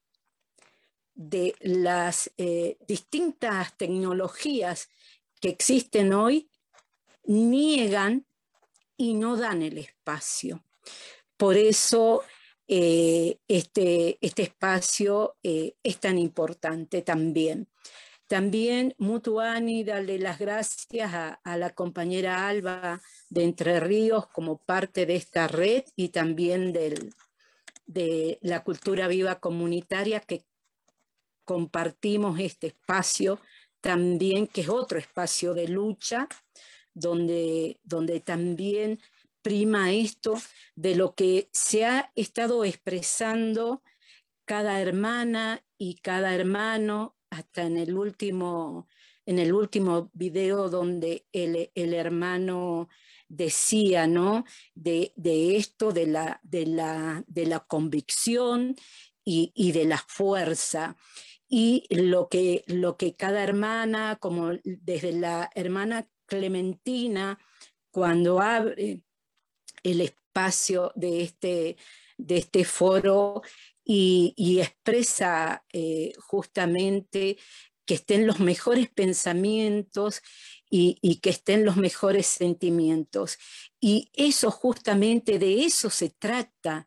de las eh, distintas tecnologías que existen hoy niegan y no dan el espacio. Por eso eh, este, este espacio eh, es tan importante también. También, Mutuani, darle las gracias a, a la compañera Alba de Entre Ríos como parte de esta red, y también del, de la cultura viva comunitaria, que compartimos este espacio también, que es otro espacio de lucha, donde, donde también prima esto de lo que se ha estado expresando cada hermana y cada hermano, hasta en el último, en el último video donde el, el hermano decía, ¿no? De, de esto, de la, de la, de la convicción y, y de la fuerza. Y lo que, lo que cada hermana, como desde la hermana Clementina, cuando abre el espacio de este, de este foro y, y expresa eh, justamente que estén los mejores pensamientos y, y que estén los mejores sentimientos. Y eso justamente, de eso se trata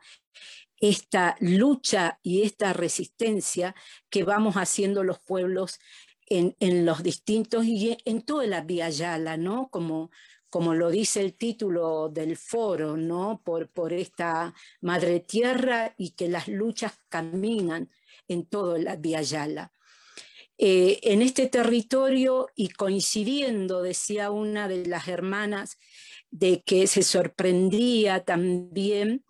esta lucha y esta resistencia que vamos haciendo los pueblos en, en los distintos y en toda la Vía Yala, ¿no? Como, como lo dice el título del foro, ¿no? Por, por esta madre tierra y que las luchas caminan en toda la Vía Yala. Eh, en este territorio y coincidiendo, decía una de las hermanas, de que se sorprendía también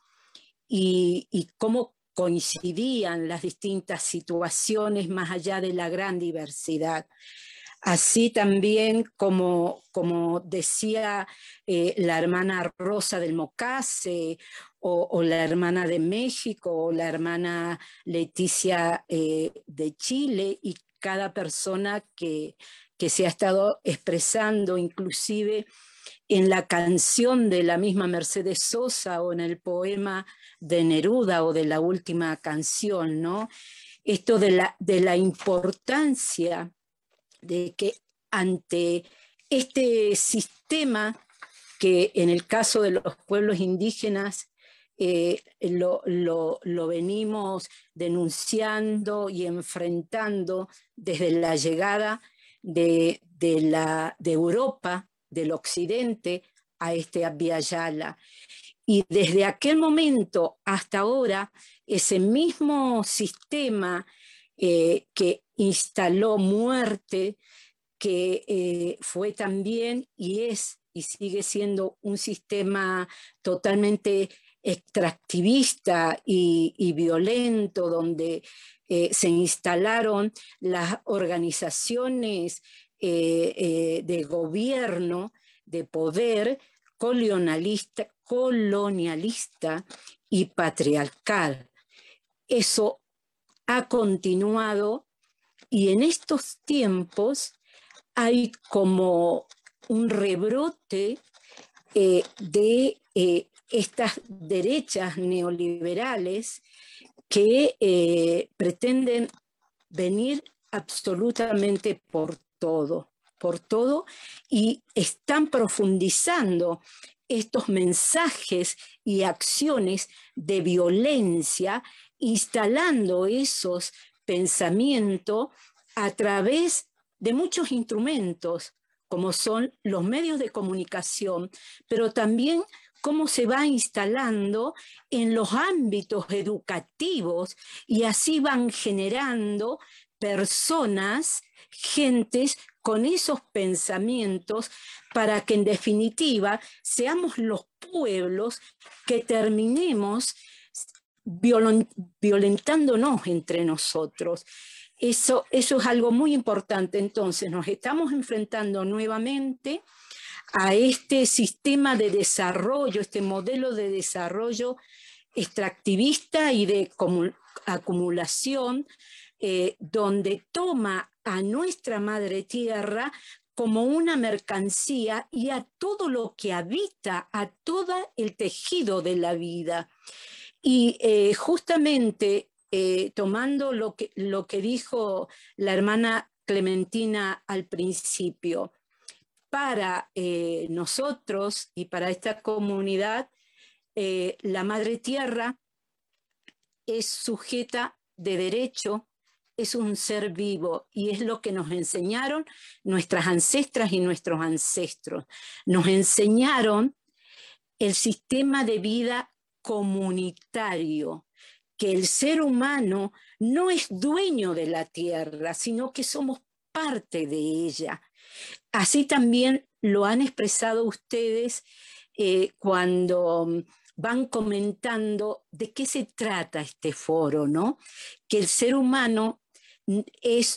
y, y cómo coincidían las distintas situaciones más allá de la gran diversidad. Así también como, como decía eh, la hermana Rosa del Mocase, o, o la hermana de México, o la hermana Leticia eh, de Chile, y cada persona que, que se ha estado expresando, inclusive en la canción de la misma Mercedes Sosa o en el poema de Neruda o de la última canción, ¿no? Esto de la, de la importancia de que ante este sistema que en el caso de los pueblos indígenas eh, lo, lo, lo venimos denunciando y enfrentando desde la llegada de, de, la, de Europa, del occidente, a este Vía Yala. Y desde aquel momento hasta ahora, ese mismo sistema eh, que instaló muerte, que eh, fue también y es y sigue siendo un sistema totalmente extractivista y, y violento, donde eh, se instalaron las organizaciones eh, eh, de gobierno, de poder colonialista, colonialista y patriarcal. Eso ha continuado y en estos tiempos hay como un rebrote eh, de eh, estas derechas neoliberales que eh, pretenden venir absolutamente por todo, por todo, y están profundizando estos mensajes y acciones de violencia, instalando esos pensamientos a través de muchos instrumentos, como son los medios de comunicación, pero también cómo se va instalando en los ámbitos educativos y así van generando personas, gentes con esos pensamientos para que en definitiva seamos los pueblos que terminemos violentándonos entre nosotros. Eso, eso es algo muy importante. Entonces nos estamos enfrentando nuevamente a este sistema de desarrollo, este modelo de desarrollo extractivista y de acumulación, eh, donde toma a nuestra madre tierra como una mercancía y a todo lo que habita, a todo el tejido de la vida. Y eh, justamente eh, tomando lo que, lo que dijo la hermana Clementina al principio, para eh, nosotros y para esta comunidad, eh, la madre tierra es sujeta de derecho, es un ser vivo y es lo que nos enseñaron nuestras ancestras y nuestros ancestros. Nos enseñaron el sistema de vida comunitario, que el ser humano no es dueño de la tierra, sino que somos parte de ella. Así también lo han expresado ustedes eh, cuando van comentando de qué se trata este foro, ¿no? Que el ser humano es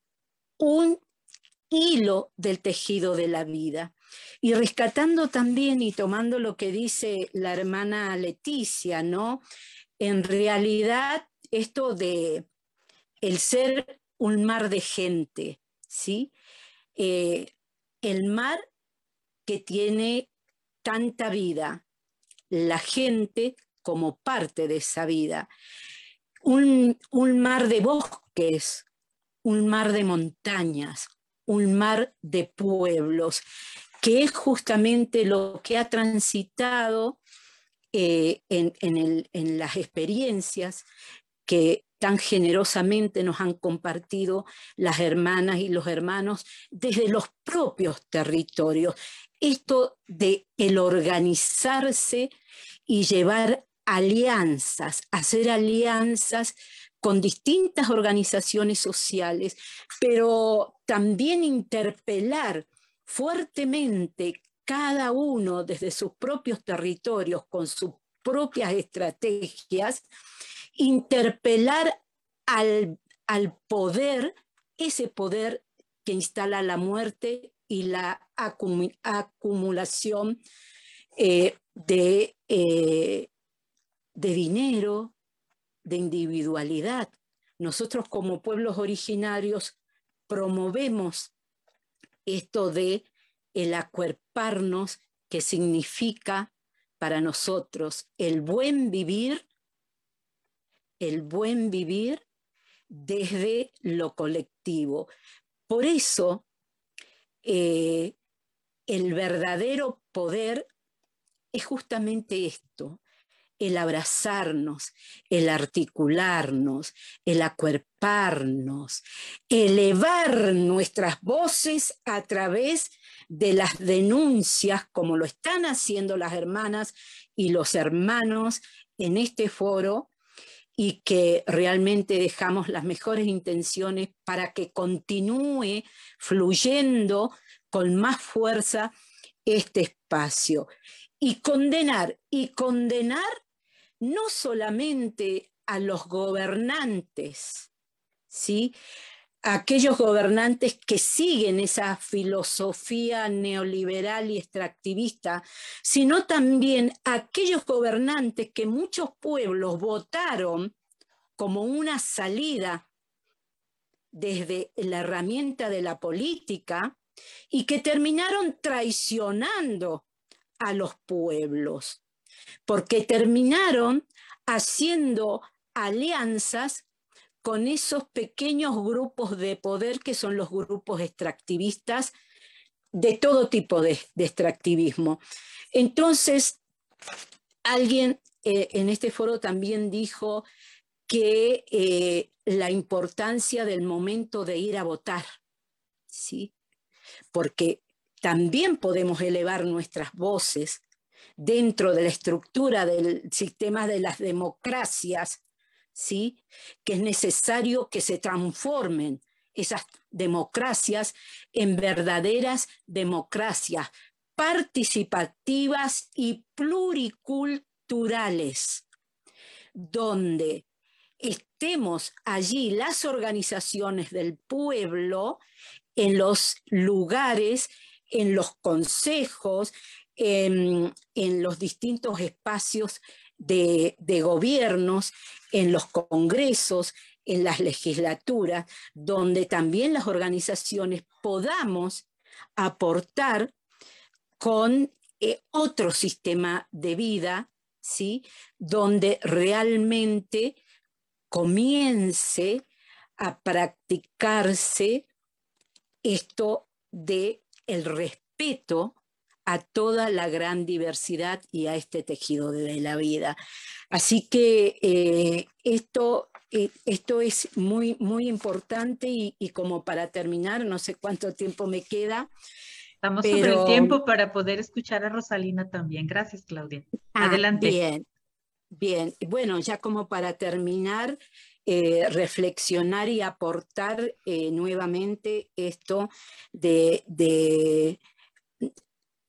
un hilo del tejido de la vida. Y rescatando también y tomando lo que dice la hermana Leticia, ¿no? En realidad, esto de el ser un mar de gente, ¿sí? Eh, el mar que tiene tanta vida, la gente como parte de esa vida. Un, un mar de bosques, un mar de montañas, un mar de pueblos, que es justamente lo que ha transitado eh, en, en, el, en las experiencias que tan generosamente nos han compartido las hermanas y los hermanos desde los propios territorios. Esto de el organizarse y llevar alianzas, hacer alianzas con distintas organizaciones sociales, pero también interpelar fuertemente cada uno desde sus propios territorios con sus propias estrategias, interpelar al, al poder, ese poder que instala la muerte y la acum acumulación eh, de, eh, de dinero, de individualidad. Nosotros como pueblos originarios promovemos esto de el acuerparnos, que significa para nosotros el buen vivir, el buen vivir desde lo colectivo. Por eso, eh, el verdadero poder es justamente esto, el abrazarnos, el articularnos, el acuerparnos, elevar nuestras voces a través de las denuncias, como lo están haciendo las hermanas y los hermanos en este foro, y que realmente dejamos las mejores intenciones para que continúe fluyendo con más fuerza este espacio. Y condenar, y condenar no solamente a los gobernantes, ¿sí? Aquellos gobernantes que siguen esa filosofía neoliberal y extractivista, sino también a aquellos gobernantes que muchos pueblos votaron como una salida desde la herramienta de la política y que terminaron traicionando a los pueblos, porque terminaron haciendo alianzas con esos pequeños grupos de poder que son los grupos extractivistas, de todo tipo de, de extractivismo. Entonces, alguien eh, en este foro también dijo que eh, la importancia del momento de ir a votar, ¿sí? Porque también podemos elevar nuestras voces dentro de la estructura del sistema de las democracias, ¿sí? Que es necesario que se transformen esas democracias en verdaderas democracias participativas y pluriculturales, donde estemos allí las organizaciones del pueblo en los lugares, en los consejos, en, en los distintos espacios de, de gobiernos, en los congresos, en las legislaturas, donde también las organizaciones podamos aportar con eh, otro sistema de vida, ¿sí? Donde realmente comience a practicarse esto de el respeto a toda la gran diversidad y a este tejido de la vida. Así que eh, esto, eh, esto es muy, muy importante y, y como para terminar, no sé cuánto tiempo me queda. Estamos pero... sobre el tiempo para poder escuchar a Rosalina también. Gracias, Claudia. Ah, adelante. Bien, bien. Bueno, ya como para terminar, eh, reflexionar y aportar eh, nuevamente esto de... de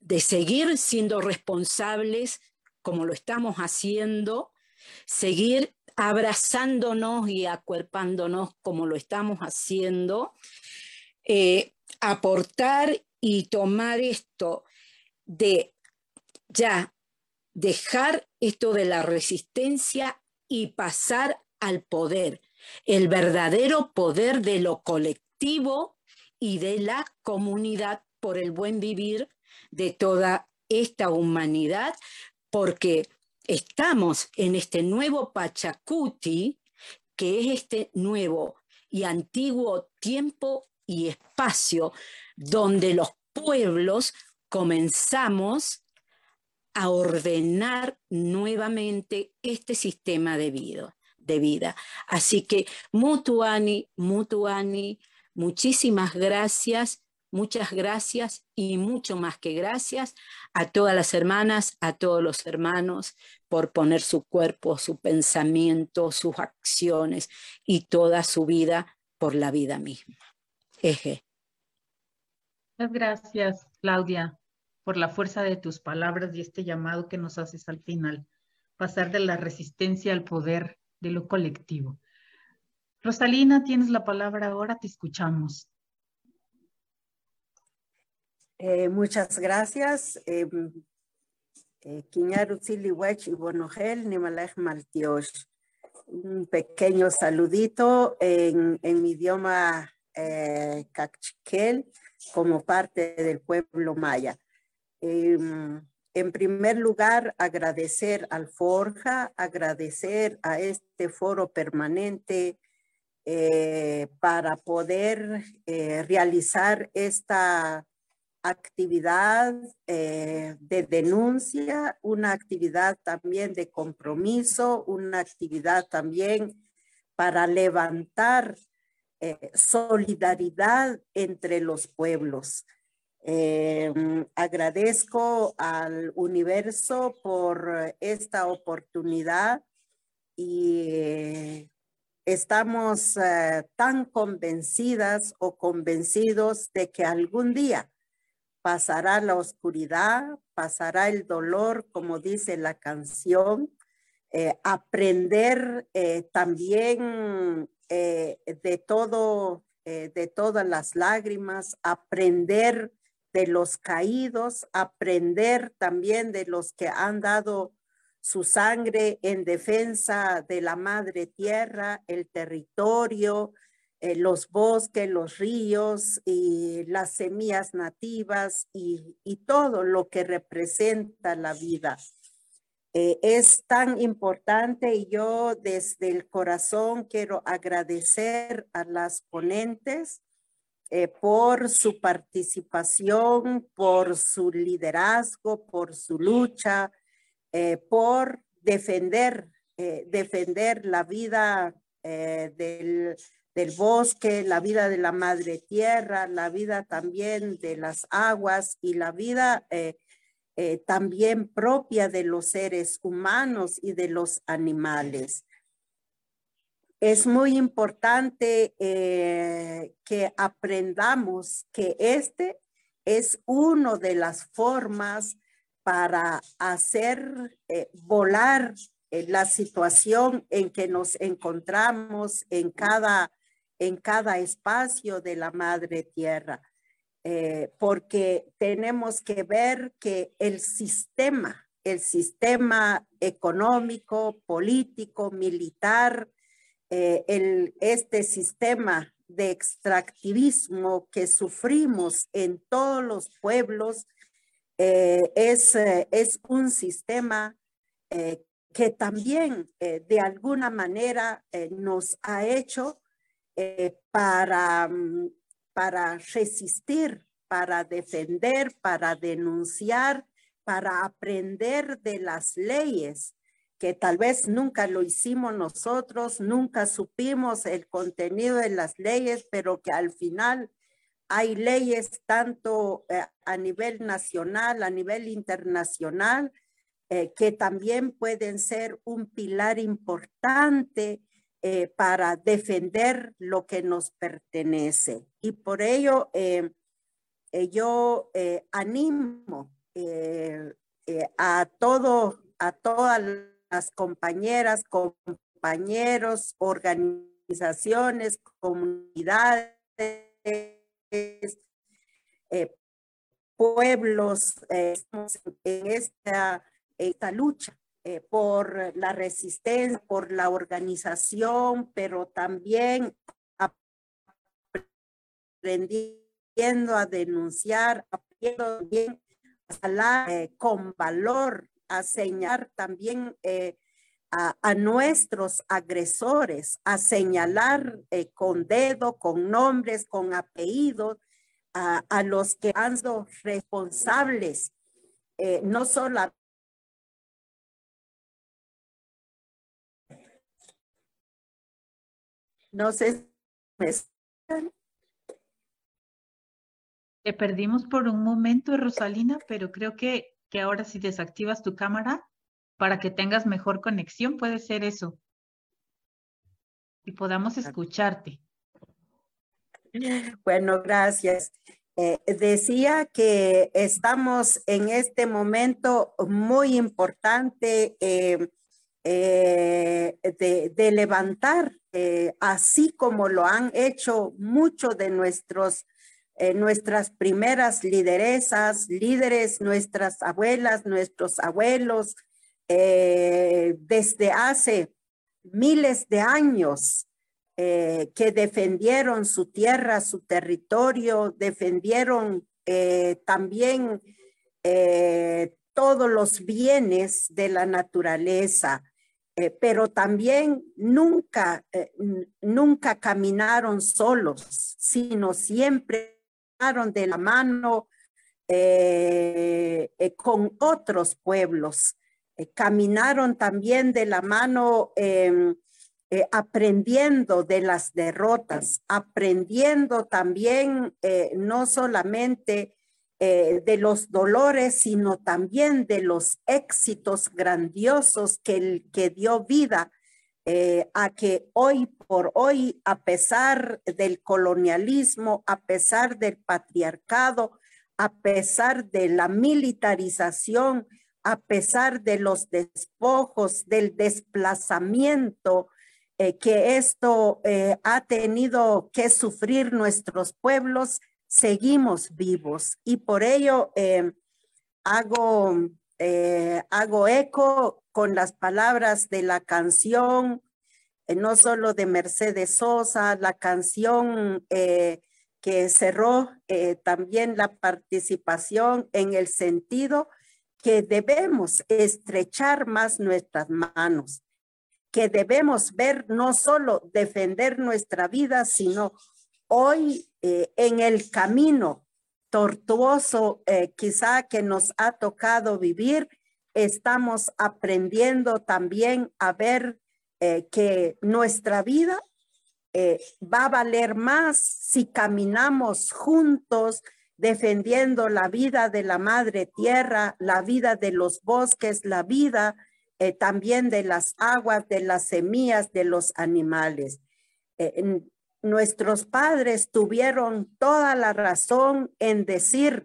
de seguir siendo responsables como lo estamos haciendo, seguir abrazándonos y acuerpándonos como lo estamos haciendo, eh, aportar y tomar esto de ya dejar esto de la resistencia y pasar al poder, el verdadero poder de lo colectivo y de la comunidad por el buen vivir de toda esta humanidad, porque estamos en este nuevo Pachacuti, que es este nuevo y antiguo tiempo y espacio donde los pueblos comenzamos a ordenar nuevamente este sistema de vida. De vida. Así que Mutuani, Mutuani, muchísimas gracias, muchas gracias y mucho más que gracias a todas las hermanas, a todos los hermanos por poner su cuerpo, su pensamiento, sus acciones y toda su vida por la vida misma. Eje. Muchas gracias, Claudia, por la fuerza de tus palabras y este llamado que nos haces al final. Pasar de la resistencia al poder de lo colectivo. Rosalina, tienes la palabra ahora, te escuchamos. Eh, muchas gracias. Eh, eh, Un pequeño saludito en, en mi idioma eh, cachiquel como parte del pueblo maya. Eh, En primer lugar, agradecer al Forja, agradecer a este foro permanente eh, para poder eh, realizar esta actividad eh, de denuncia, una actividad también de compromiso, una actividad también para levantar eh, solidaridad entre los pueblos. Eh, agradezco al universo por esta oportunidad y eh, estamos eh, tan convencidas o convencidos de que algún día pasará la oscuridad, pasará el dolor, como dice la canción, eh, aprender eh, también eh, de todo, eh, de todas las lágrimas, aprender de los caídos, aprender también de los que han dado su sangre en defensa de la madre tierra, el territorio, eh, los bosques, los ríos y las semillas nativas y, y todo lo que representa la vida. Eh, es tan importante y yo desde el corazón quiero agradecer a las ponentes Eh, por su participación, por su liderazgo, por su lucha, eh, por defender, eh, defender la vida eh, del, del bosque, la vida de la madre tierra, la vida también de las aguas y la vida eh, eh, también propia de los seres humanos y de los animales. Es muy importante eh, que aprendamos que este es una de las formas para hacer eh, volar eh, la situación en que nos encontramos en cada, en cada espacio de la madre tierra. Eh, porque tenemos que ver que el sistema, el sistema económico, político, militar, Eh, el, este sistema de extractivismo que sufrimos en todos los pueblos eh, es, eh, es un sistema eh, que también eh, de alguna manera eh, nos ha hecho eh, para, para resistir, para defender, para denunciar, para aprender de las leyes, que tal vez nunca lo hicimos nosotros, nunca supimos el contenido de las leyes, pero que al final hay leyes tanto eh, a nivel nacional, a nivel internacional, eh, que también pueden ser un pilar importante eh, para defender lo que nos pertenece. Y por ello eh, eh, yo eh, animo eh, eh, a, todo, a todas las compañeras, compañeros, organizaciones, comunidades, eh, pueblos eh, en esta, esta lucha eh, por la resistencia, por la organización, pero también aprendiendo a denunciar, aprendiendo también a hablar eh, con valor, a señalar también eh, a, a nuestros agresores, a señalar eh, con dedo, con nombres, con apellidos, a, a los que han sido responsables, eh, no solo no sé si me escuchan. Te perdimos por un momento, Rosalina, pero creo que, que ahora si desactivas tu cámara para que tengas mejor conexión, puede ser eso. Y podamos escucharte. Bueno, gracias. Eh, decía que estamos en este momento muy importante eh, eh, de, de levantar, eh, así como lo han hecho muchos de nuestros, eh, nuestras primeras lideresas, líderes, nuestras abuelas, nuestros abuelos, eh, desde hace miles de años. Eh, que defendieron su tierra, su territorio, defendieron eh, también eh, todos los bienes de la naturaleza, eh, pero también nunca, eh, nunca caminaron solos, sino siempre caminaron de la mano eh, eh, con otros pueblos. Eh, caminaron también de la mano eh, Eh, aprendiendo de las derrotas, aprendiendo también eh, no solamente eh, de los dolores, sino también de los éxitos grandiosos que, que dio vida eh, a que hoy por hoy, a pesar del colonialismo, a pesar del patriarcado, a pesar de la militarización, a pesar de los despojos, del desplazamiento, Eh, que esto eh, ha tenido que sufrir nuestros pueblos, seguimos vivos. Y por ello eh, hago, eh, hago eco con las palabras de la canción, eh, no solo de Mercedes Sosa, la canción eh, que cerró eh, también la participación en el sentido que debemos estrechar más nuestras manos, que debemos ver no solo defender nuestra vida, sino hoy eh, en el camino tortuoso eh, quizá que nos ha tocado vivir, estamos aprendiendo también a ver eh, que nuestra vida eh, va a valer más si caminamos juntos defendiendo la vida de la madre tierra, la vida de los bosques, la vida Eh, también de las aguas, de las semillas, de los animales. Eh, nuestros padres tuvieron toda la razón en decir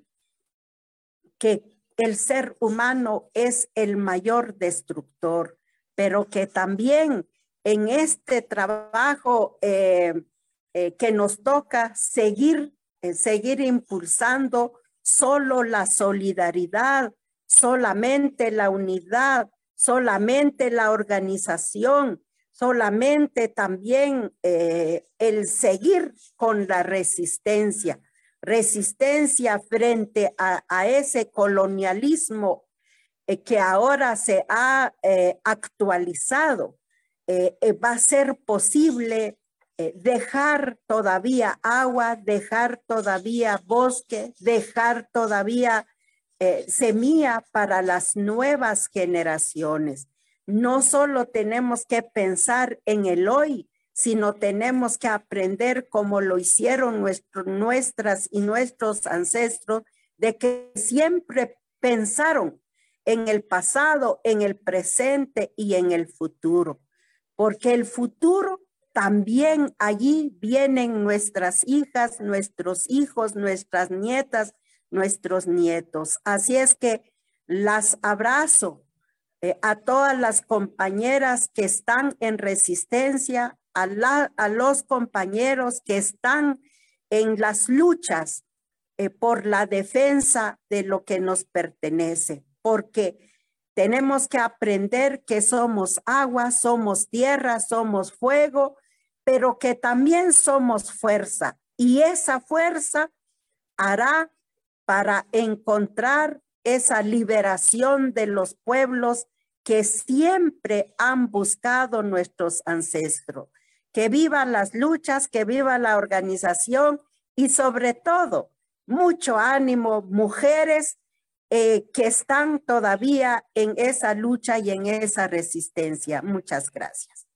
que el ser humano es el mayor destructor, pero que también en este trabajo eh, eh, que nos toca seguir, eh, seguir impulsando solo la solidaridad, solamente la unidad, solamente la organización, solamente también eh, el seguir con la resistencia, resistencia frente a, a ese colonialismo eh, que ahora se ha eh, actualizado. Eh, eh, va a ser posible eh, dejar todavía agua, dejar todavía bosque, dejar todavía Eh, semilla para las nuevas generaciones. No solo tenemos que pensar en el hoy, sino tenemos que aprender como lo hicieron nuestro, nuestras y nuestros ancestros, de que siempre pensaron en el pasado, en el presente y en el futuro. Porque el futuro también allí vienen nuestras hijas, nuestros hijos, nuestras nietas, nuestros nietos. Así es que las abrazo eh, a todas las compañeras que están en resistencia, a, la, a los compañeros que están en las luchas eh, por la defensa de lo que nos pertenece, porque tenemos que aprender que somos agua, somos tierra, somos fuego, pero que también somos fuerza. Y esa fuerza hará para encontrar esa liberación de los pueblos que siempre han buscado nuestros ancestros. Que vivan las luchas, que viva la organización y sobre todo, mucho ánimo, mujeres eh, que están todavía en esa lucha y en esa resistencia. Muchas gracias.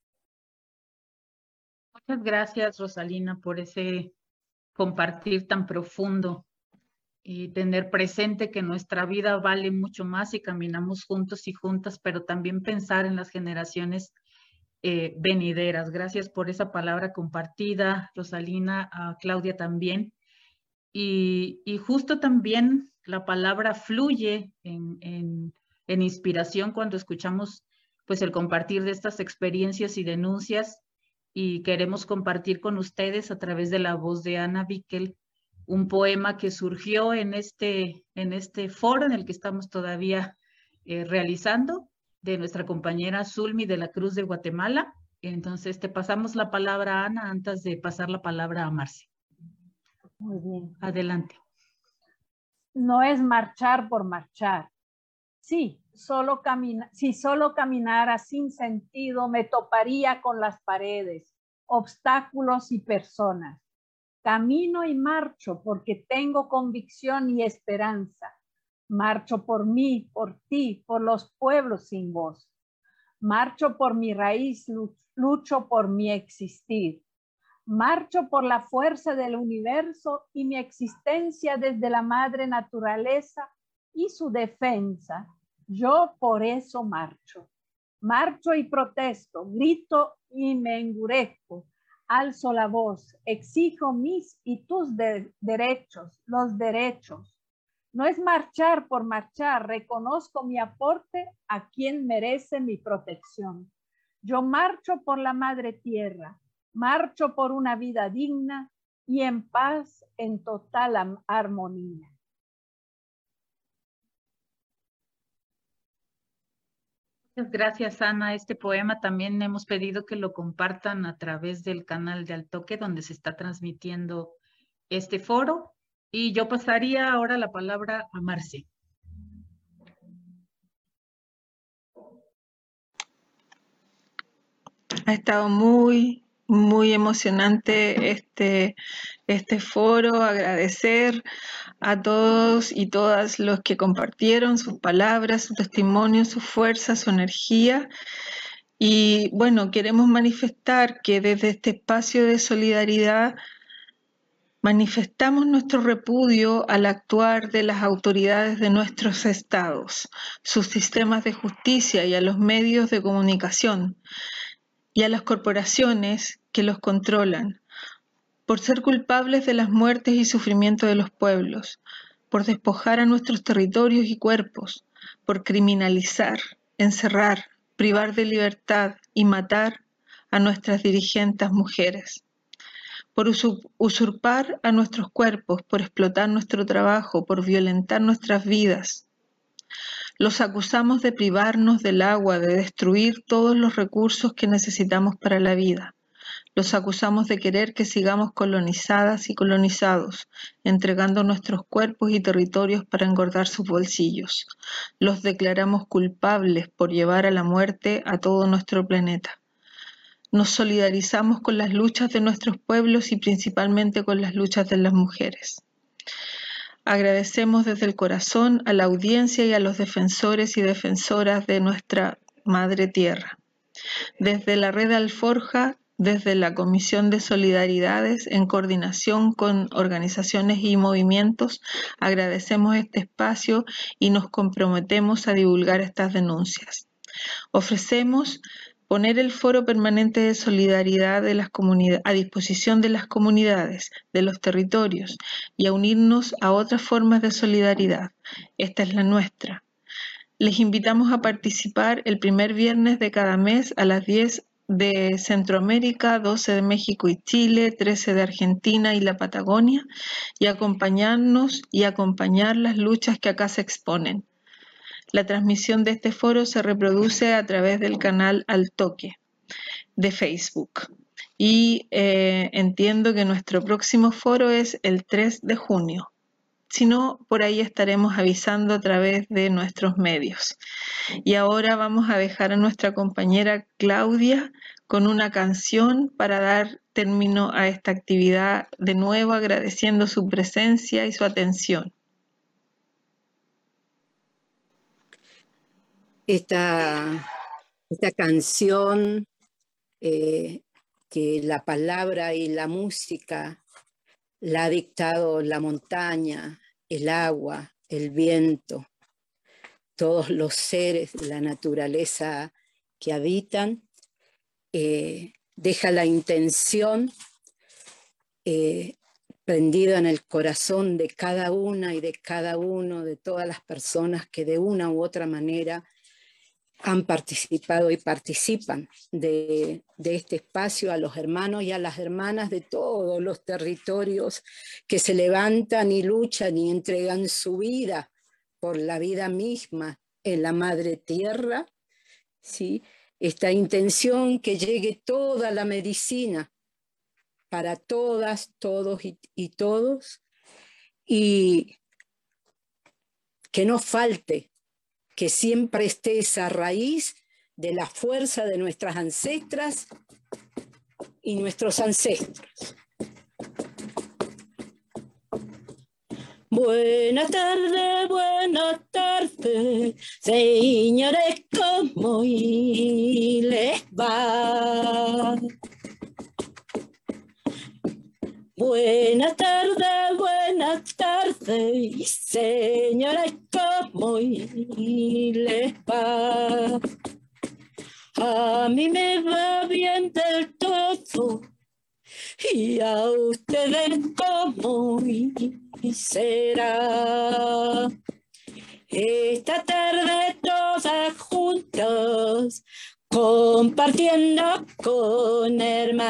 Muchas gracias, Rosalina, por ese compartir tan profundo y tener presente que nuestra vida vale mucho más y caminamos juntos y juntas, pero también pensar en las generaciones eh, venideras. Gracias por esa palabra compartida, Rosalina, a Claudia también. Y, y justo también la palabra fluye en, en, en inspiración cuando escuchamos pues el compartir de estas experiencias y denuncias, y queremos compartir con ustedes a través de la voz de Ana Bickel un poema que surgió en este, en este foro en el que estamos todavía eh, realizando, de nuestra compañera Zulmi de la Cruz de Guatemala. Entonces te pasamos la palabra, Ana, antes de pasar la palabra a Marce. Muy bien. Adelante. No es marchar por marchar. Sí, solo camina, si solo caminara sin sentido, me toparía con las paredes, obstáculos y personas. Camino y marcho porque tengo convicción y esperanza. Marcho por mí, por ti, por los pueblos sin voz. Marcho por mi raíz, lucho por mi existir. Marcho por la fuerza del universo y mi existencia desde la madre naturaleza y su defensa. Yo por eso marcho. Marcho y protesto, grito y me engurezco. Alzo la voz, exijo mis y tus de derechos, los derechos. No es marchar por marchar, reconozco mi aporte a quien merece mi protección. Yo marcho por la madre tierra, marcho por una vida digna y en paz, en total armonía. Muchas gracias, Ana. Este poema también hemos pedido que lo compartan a través del canal de Altoque, donde se está transmitiendo este foro. Y yo pasaría ahora la palabra a Marce. Ha estado muy, muy emocionante este, este foro. Agradecer a todos y todas los que compartieron sus palabras, su testimonio, su fuerza, su energía. Y bueno, queremos manifestar que desde este espacio de solidaridad manifestamos nuestro repudio al actuar de las autoridades de nuestros estados, sus sistemas de justicia y a los medios de comunicación y a las corporaciones que los controlan, por ser culpables de las muertes y sufrimiento de los pueblos, por despojar a nuestros territorios y cuerpos, por criminalizar, encerrar, privar de libertad y matar a nuestras dirigentes mujeres, por usurpar a nuestros cuerpos, por explotar nuestro trabajo, por violentar nuestras vidas. Los acusamos de privarnos del agua, de destruir todos los recursos que necesitamos para la vida. Los acusamos de querer que sigamos colonizadas y colonizados, entregando nuestros cuerpos y territorios para engordar sus bolsillos. Los declaramos culpables por llevar a la muerte a todo nuestro planeta. Nos solidarizamos con las luchas de nuestros pueblos y principalmente con las luchas de las mujeres. Agradecemos desde el corazón a la audiencia y a los defensores y defensoras de nuestra Madre Tierra. Desde la Red Alforja, desde la Comisión de Solidaridades, en coordinación con organizaciones y movimientos, agradecemos este espacio y nos comprometemos a divulgar estas denuncias. Ofrecemos poner el Foro Permanente de Solidaridad de las comunidades a disposición de las comunidades, de los territorios, y a unirnos a otras formas de solidaridad. Esta es la nuestra. Les invitamos a participar el primer viernes de cada mes a las diez de Centroamérica, doce de México y Chile, trece de Argentina y la Patagonia, y acompañarnos y acompañar las luchas que acá se exponen. La transmisión de este foro se reproduce a través del canal Al Toque de Facebook. Y eh, entiendo que nuestro próximo foro es el tres de junio. Si no, por ahí estaremos avisando a través de nuestros medios. Y ahora vamos a dejar a nuestra compañera Claudia con una canción para dar término a esta actividad, de nuevo agradeciendo su presencia y su atención. Esta, esta canción, eh, que la palabra y la música la ha dictado la montaña, el agua, el viento, todos los seres de la naturaleza que habitan, eh, deja la intención eh, prendida en el corazón de cada una y de cada uno, de todas las personas que de una u otra manera han participado y participan de, de este espacio, a los hermanos y a las hermanas de todos los territorios que se levantan y luchan y entregan su vida por la vida misma en la madre tierra, ¿sí? Esta intención que llegue toda la medicina para todas, todos y, y todos, y que no falte, que siempre esté esa raíz de la fuerza de nuestras ancestras y nuestros ancestros. Buenas tardes, buenas tardes, señores, ¿cómo les va? Buenas tardes, buenas tardes, señores, ¿cómo les va? A mí me va bien del todo, y a ustedes cómo será. Esta tarde todas juntas, compartiendo con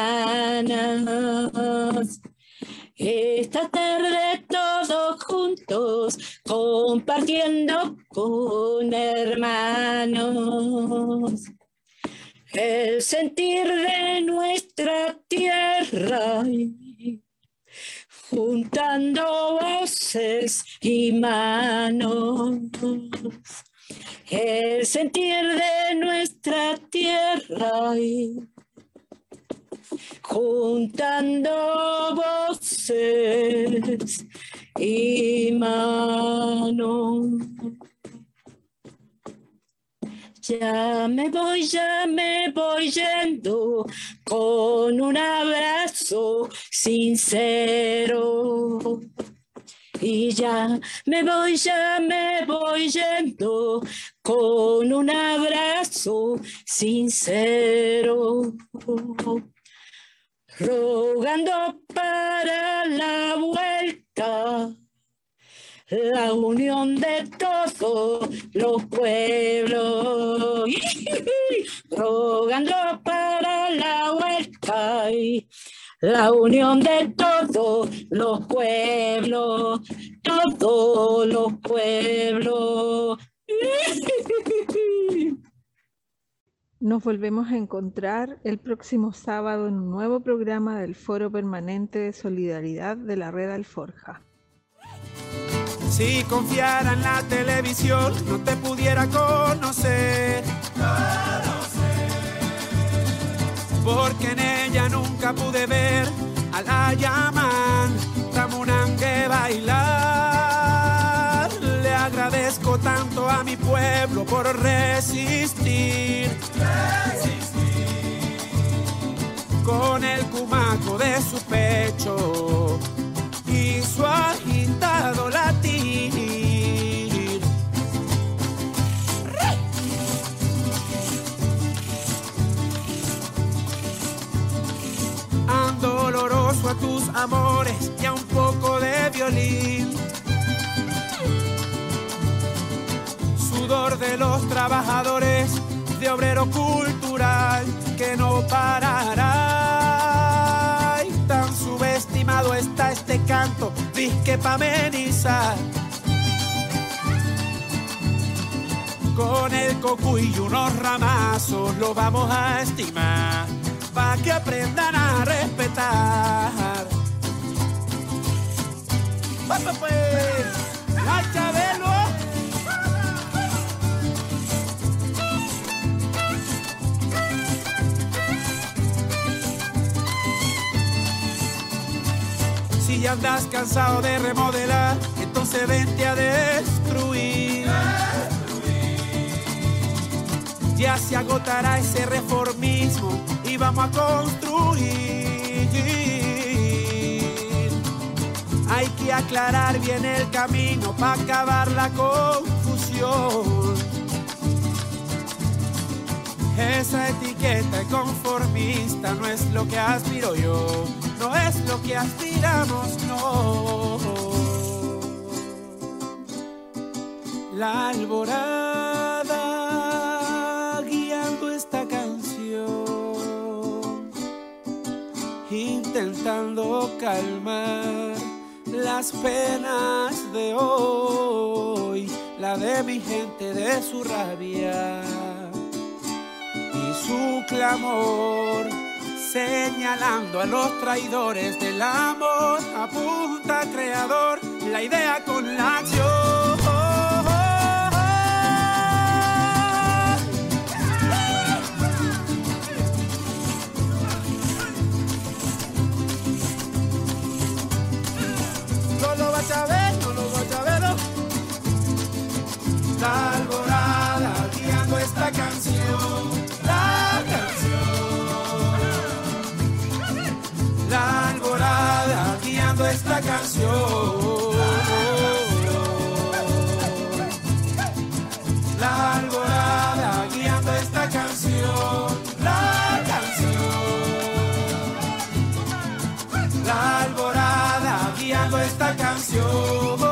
hermanas. Esta tarde todos juntos, compartiendo con hermanos. El sentir de nuestra tierra, juntando voces y manos. El sentir de nuestra tierra, juntando voces y manos. Ya me voy, ya me voy yendo con un abrazo sincero. Y ya me voy, ya me voy yendo con un abrazo sincero. Rogando para la vuelta la unión de todos los pueblos. Rogando para la vuelta la unión de todos los pueblos, todos los pueblos. Nos volvemos a encontrar el próximo sábado en un nuevo programa del Foro Permanente de Solidaridad de la Red Alforja. Si confiara en la televisión, no te pudiera conocer. Porque en ella nunca pude ver a la Yaman Tamunangue bailar. Le agradezco tanto a mi pueblo por resistir, resistir. Con el cumaco de su pecho y su agitado latir. paso a tus amores y a un poco de violín. Sudor de los trabajadores, de obrero cultural que no parará. Y tan subestimado está este canto, disque pa' amenizar. Con el cocuy y unos ramazos lo vamos a estimar, pa' que aprendan a respetar. ¡Vamos pues! ¡La Chabelo! Si ya andas cansado de remodelar, entonces vente a destruir. Ya se agotará ese reformismo y vamos a construir. Hay que aclarar bien el camino para acabar la confusión. Esa etiqueta conformista no es lo que aspiro yo, no es lo que aspiramos, no. La alborada guiando esta canción, intentando calmar las penas de hoy, la de mi gente, de su rabia y su clamor, señalando a los traidores del amor. Apunta creador la idea con la acción. No lo vas a ver, no lo vas a ver, no. La alborada guiando esta canción, la canción. La alborada guiando esta canción. La alborada guiando esta canción, la canción. La alborada guiando esta canción.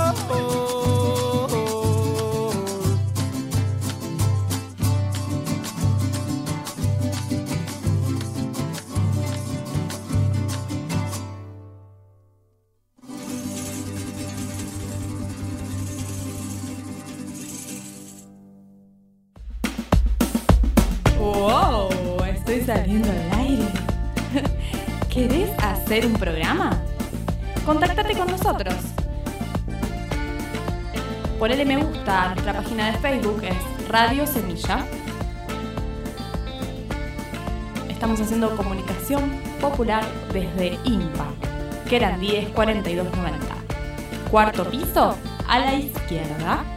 ¡Wow! Estoy saliendo al aire. ¿Querés hacer un programa? Contáctate con nosotros. Ponele me gusta a nuestra página de Facebook, es Radio Semilla. Estamos haciendo comunicación popular desde INPA, que eran diez cuarenta y dos noventa. Cuarto piso a la izquierda.